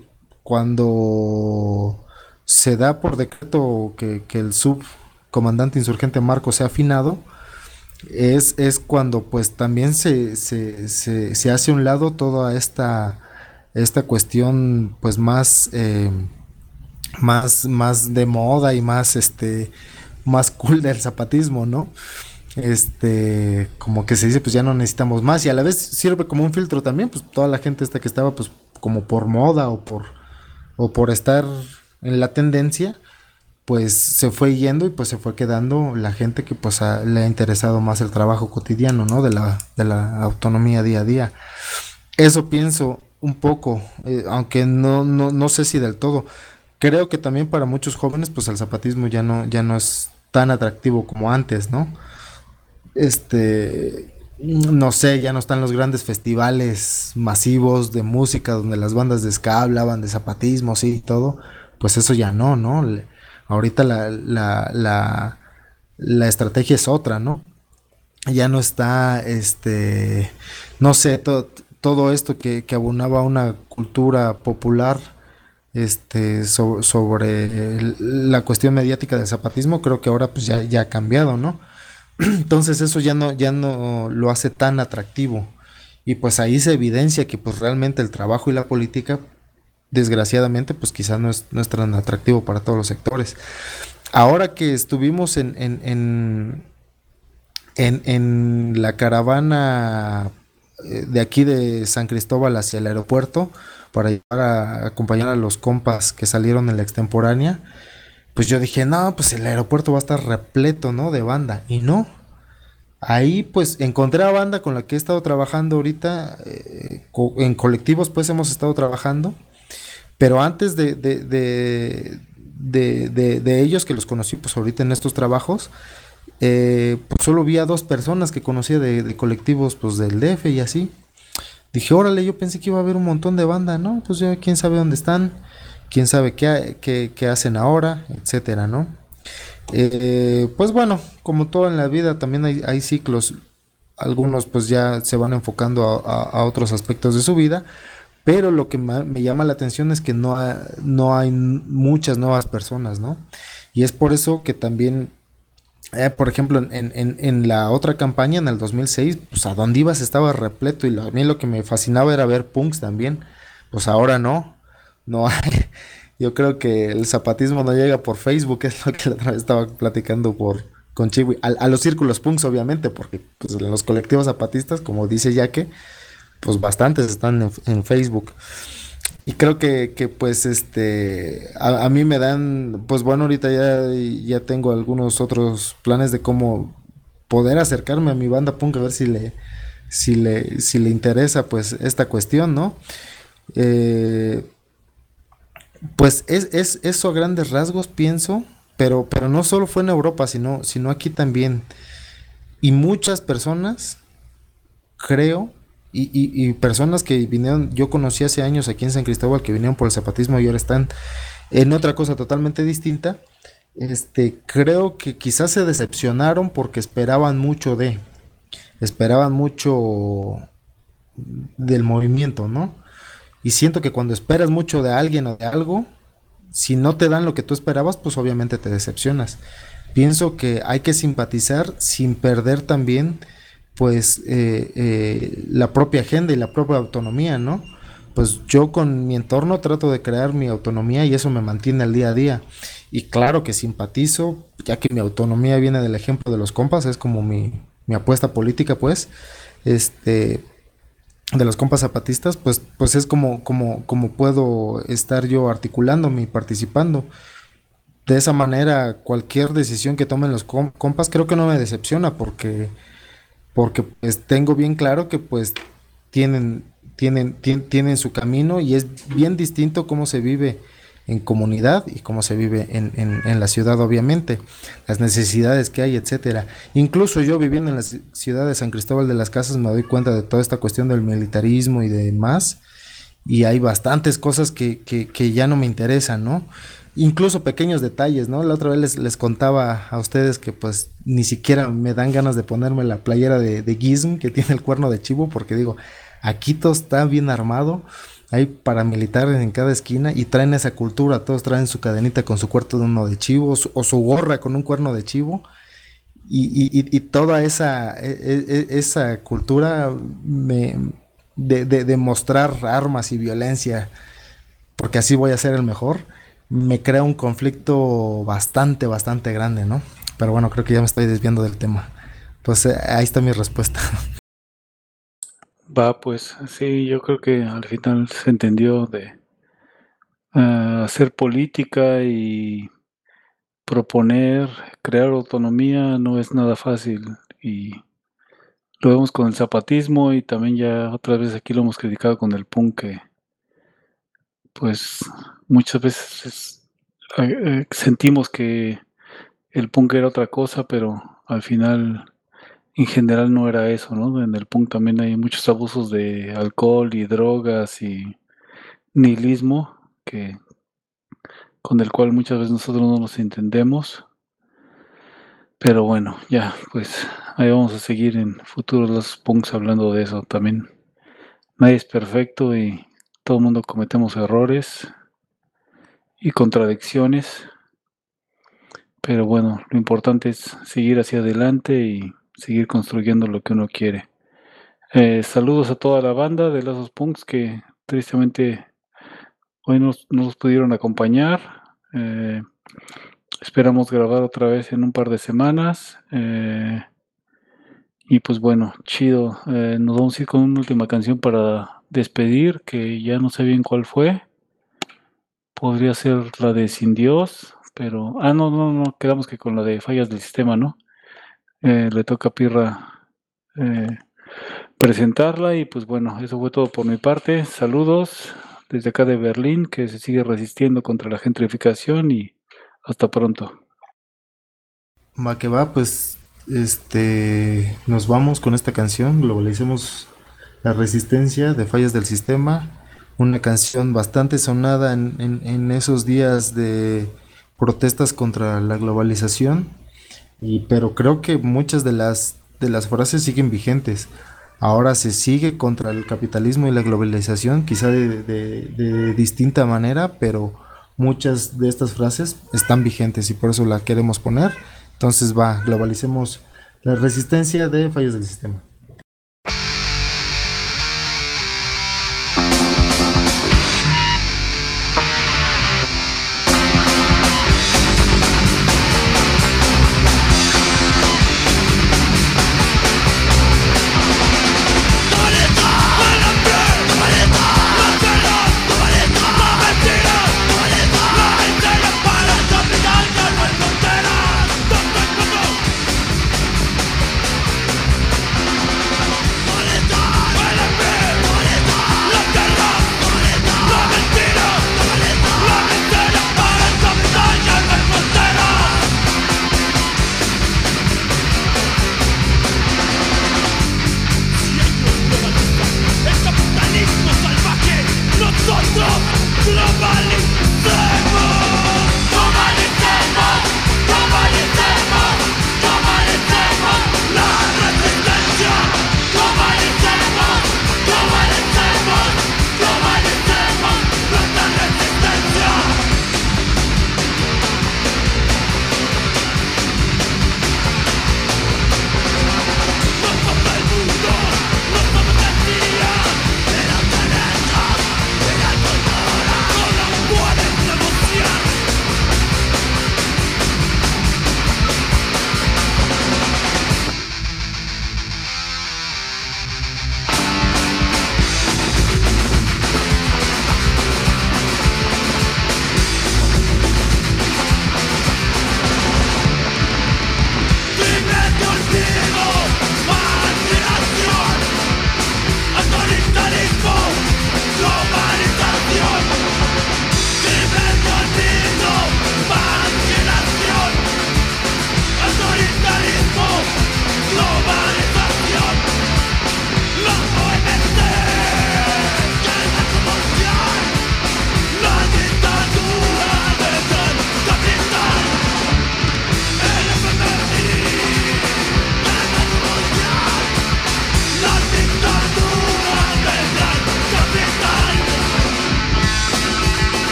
cuando se da por decreto que, que el subcomandante insurgente Marcos sea afinado, es, es cuando pues también se, se, se, se hace a un lado toda esta, esta cuestión pues más, eh, más, más de moda y más este más cool del zapatismo, ¿no? Este, como que se dice, pues ya no necesitamos más, y a la vez sirve como un filtro también, pues toda la gente esta que estaba, pues como por moda o por, o por estar en la tendencia, pues se fue yendo y pues se fue quedando la gente que pues a, le ha interesado más el trabajo cotidiano, ¿no? De la, de la autonomía día a día. Eso pienso. un poco, eh, aunque no, no, no sé si del todo. Creo que también para muchos jóvenes, pues el zapatismo ya no, ya no es tan atractivo como antes, ¿no? Este, no sé, ya no están los grandes festivales masivos de música donde las bandas de ska hablaban de zapatismo, sí, y todo. Pues eso ya no, ¿no? Le- ahorita la, la, la, la estrategia es otra, ¿no? Ya no está, este, no sé, to- todo esto que, que abonaba a una cultura popular, este, so- sobre el- la cuestión mediática del zapatismo, creo que ahora pues ya, ya ha cambiado, ¿no? Entonces eso ya no, ya no lo hace tan atractivo. Y pues ahí se evidencia que pues realmente el trabajo y la política, desgraciadamente, pues quizás no es, no es tan atractivo para todos los sectores. Ahora que estuvimos en, en, en, en, en la caravana, eh, de aquí de San Cristóbal hacia el aeropuerto para llevar a acompañar a los compas que salieron en la extemporánea, pues yo dije, no, pues el aeropuerto va a estar repleto, ¿no? De banda. Y no, ahí pues encontré a banda con la que he estado trabajando ahorita, eh, co- en colectivos pues hemos estado trabajando, pero antes de, de, de, de, de- de ellos que los conocí pues ahorita en estos trabajos, eh, pues solo vi a dos personas que conocía de, de colectivos pues del D F y así. Dije, órale, yo pensé que iba a haber un montón de banda, ¿no? Pues ya quién sabe dónde están, quién sabe qué, ha- qué, qué hacen ahora, etcétera, ¿no? Eh, pues bueno, como todo en la vida, también hay, hay ciclos. Algunos pues ya se van enfocando a, a- a otros aspectos de su vida, pero lo que ma- me llama la atención es que no, ha- no hay n- muchas nuevas personas, ¿no? Y es por eso que también, eh, por ejemplo, en, en- en- en la otra campaña, en el dos mil seis, pues a donde ibas estaba repleto y lo- a mí lo que me fascinaba era ver punks también. Pues ahora no, no hay. Yo creo que el zapatismo no llega por Facebook, es lo que la otra vez estaba platicando por, con Chiwi. A, a los círculos punks, obviamente, porque pues, en los colectivos zapatistas, como dice Yaque, pues bastantes están en, en Facebook. Y creo que, que pues este, a, a mí me dan, pues bueno, ahorita ya, ya tengo algunos otros planes de cómo poder acercarme a mi banda punk a ver si le, si le, si le interesa pues esta cuestión, ¿no? Eh, pues es, es eso a grandes rasgos, pienso, pero, pero no solo fue en Europa, sino, sino aquí también. Y muchas personas, creo, y, y- y personas que vinieron, yo conocí hace años aquí en San Cristóbal, que vinieron por el zapatismo y ahora están en otra cosa totalmente distinta, este, creo que quizás se decepcionaron porque esperaban mucho de, esperaban mucho del movimiento, ¿no? Y siento que cuando esperas mucho de alguien o de algo, si no te dan lo que tú esperabas, pues obviamente te decepcionas. Pienso que hay que simpatizar sin perder también, pues, eh, eh, la propia agenda y la propia autonomía, ¿no? Pues yo con mi entorno trato de crear mi autonomía y eso me mantiene al día a día. Y claro que simpatizo, ya que mi autonomía viene del ejemplo de los compas, es como mi, mi apuesta política, pues, este, de los compas zapatistas, pues, pues es como, como, como puedo estar yo articulándome y participando. De esa manera, cualquier decisión que tomen los com- compas creo que no me decepciona porque, porque pues tengo bien claro que pues tienen, tienen, tien- tienen su camino y es bien distinto cómo se vive en comunidad y cómo se vive en, en, en la ciudad, obviamente, las necesidades que hay, etcétera. Incluso yo viviendo en la ci- ciudad de San Cristóbal de las Casas me doy cuenta de toda esta cuestión del militarismo y demás, y hay bastantes cosas que, que, que ya no me interesan, ¿no? Incluso pequeños detalles, ¿no? La otra vez les, les contaba a ustedes que pues ni siquiera me dan ganas de ponerme la playera de, de Gizm que tiene el cuerno de chivo porque digo, aquí todo está bien armado, hay paramilitares en cada esquina y traen esa cultura, todos traen su cadenita con su cuerno de uno de chivo su- o su gorra con un cuerno de chivo y, y- y- y toda esa, e- e- e- esa cultura me, de, de, de mostrar armas y violencia, porque así voy a ser el mejor, me crea un conflicto bastante, bastante grande, ¿no? Pero bueno, creo que ya me estoy desviando del tema. Pues eh, ahí está mi respuesta. Va, pues sí, yo creo que al final se entendió de ah, hacer política y proponer, crear autonomía no es nada fácil y lo vemos con el zapatismo y también ya otras veces aquí lo hemos criticado con el punk que pues muchas veces es, eh, eh, sentimos que el punk era otra cosa, pero al final en general no era eso, ¿no? En el punk también hay muchos abusos de alcohol y drogas y nihilismo que con el cual muchas veces nosotros no nos entendemos. Pero bueno, ya, pues ahí vamos a seguir en futuros los punks hablando de eso también. Nadie es perfecto y todo el mundo cometemos errores y contradicciones. Pero bueno, lo importante es seguir hacia adelante y seguir construyendo lo que uno quiere. Eh, saludos a toda la banda de Lazos Punks que tristemente hoy nos, no nos pudieron acompañar. Eh, esperamos grabar otra vez en un par de semanas. Eh, y pues bueno, chido. Eh, nos vamos a ir con una última canción para despedir, que ya no sé bien cuál fue. Podría ser la de Sin Dios, pero... Ah, no, no, no, quedamos que con la de Fallas del Sistema, ¿no? Eh, le toca a Pirra eh, presentarla y pues bueno, eso fue todo por mi parte. Saludos desde acá de Berlín, que se sigue resistiendo contra la gentrificación y hasta pronto. Va que va, pues este nos vamos con esta canción, Globalicemos la Resistencia de Fallas del Sistema, una canción bastante sonada en, en, en esos días de protestas contra la globalización, y, pero creo que muchas de las, de las frases siguen vigentes. Ahora se sigue contra el capitalismo y la globalización, quizá de, de, de distinta manera, pero muchas de estas frases están vigentes y por eso la queremos poner. Entonces va, globalicemos la resistencia de Fallas del Sistema.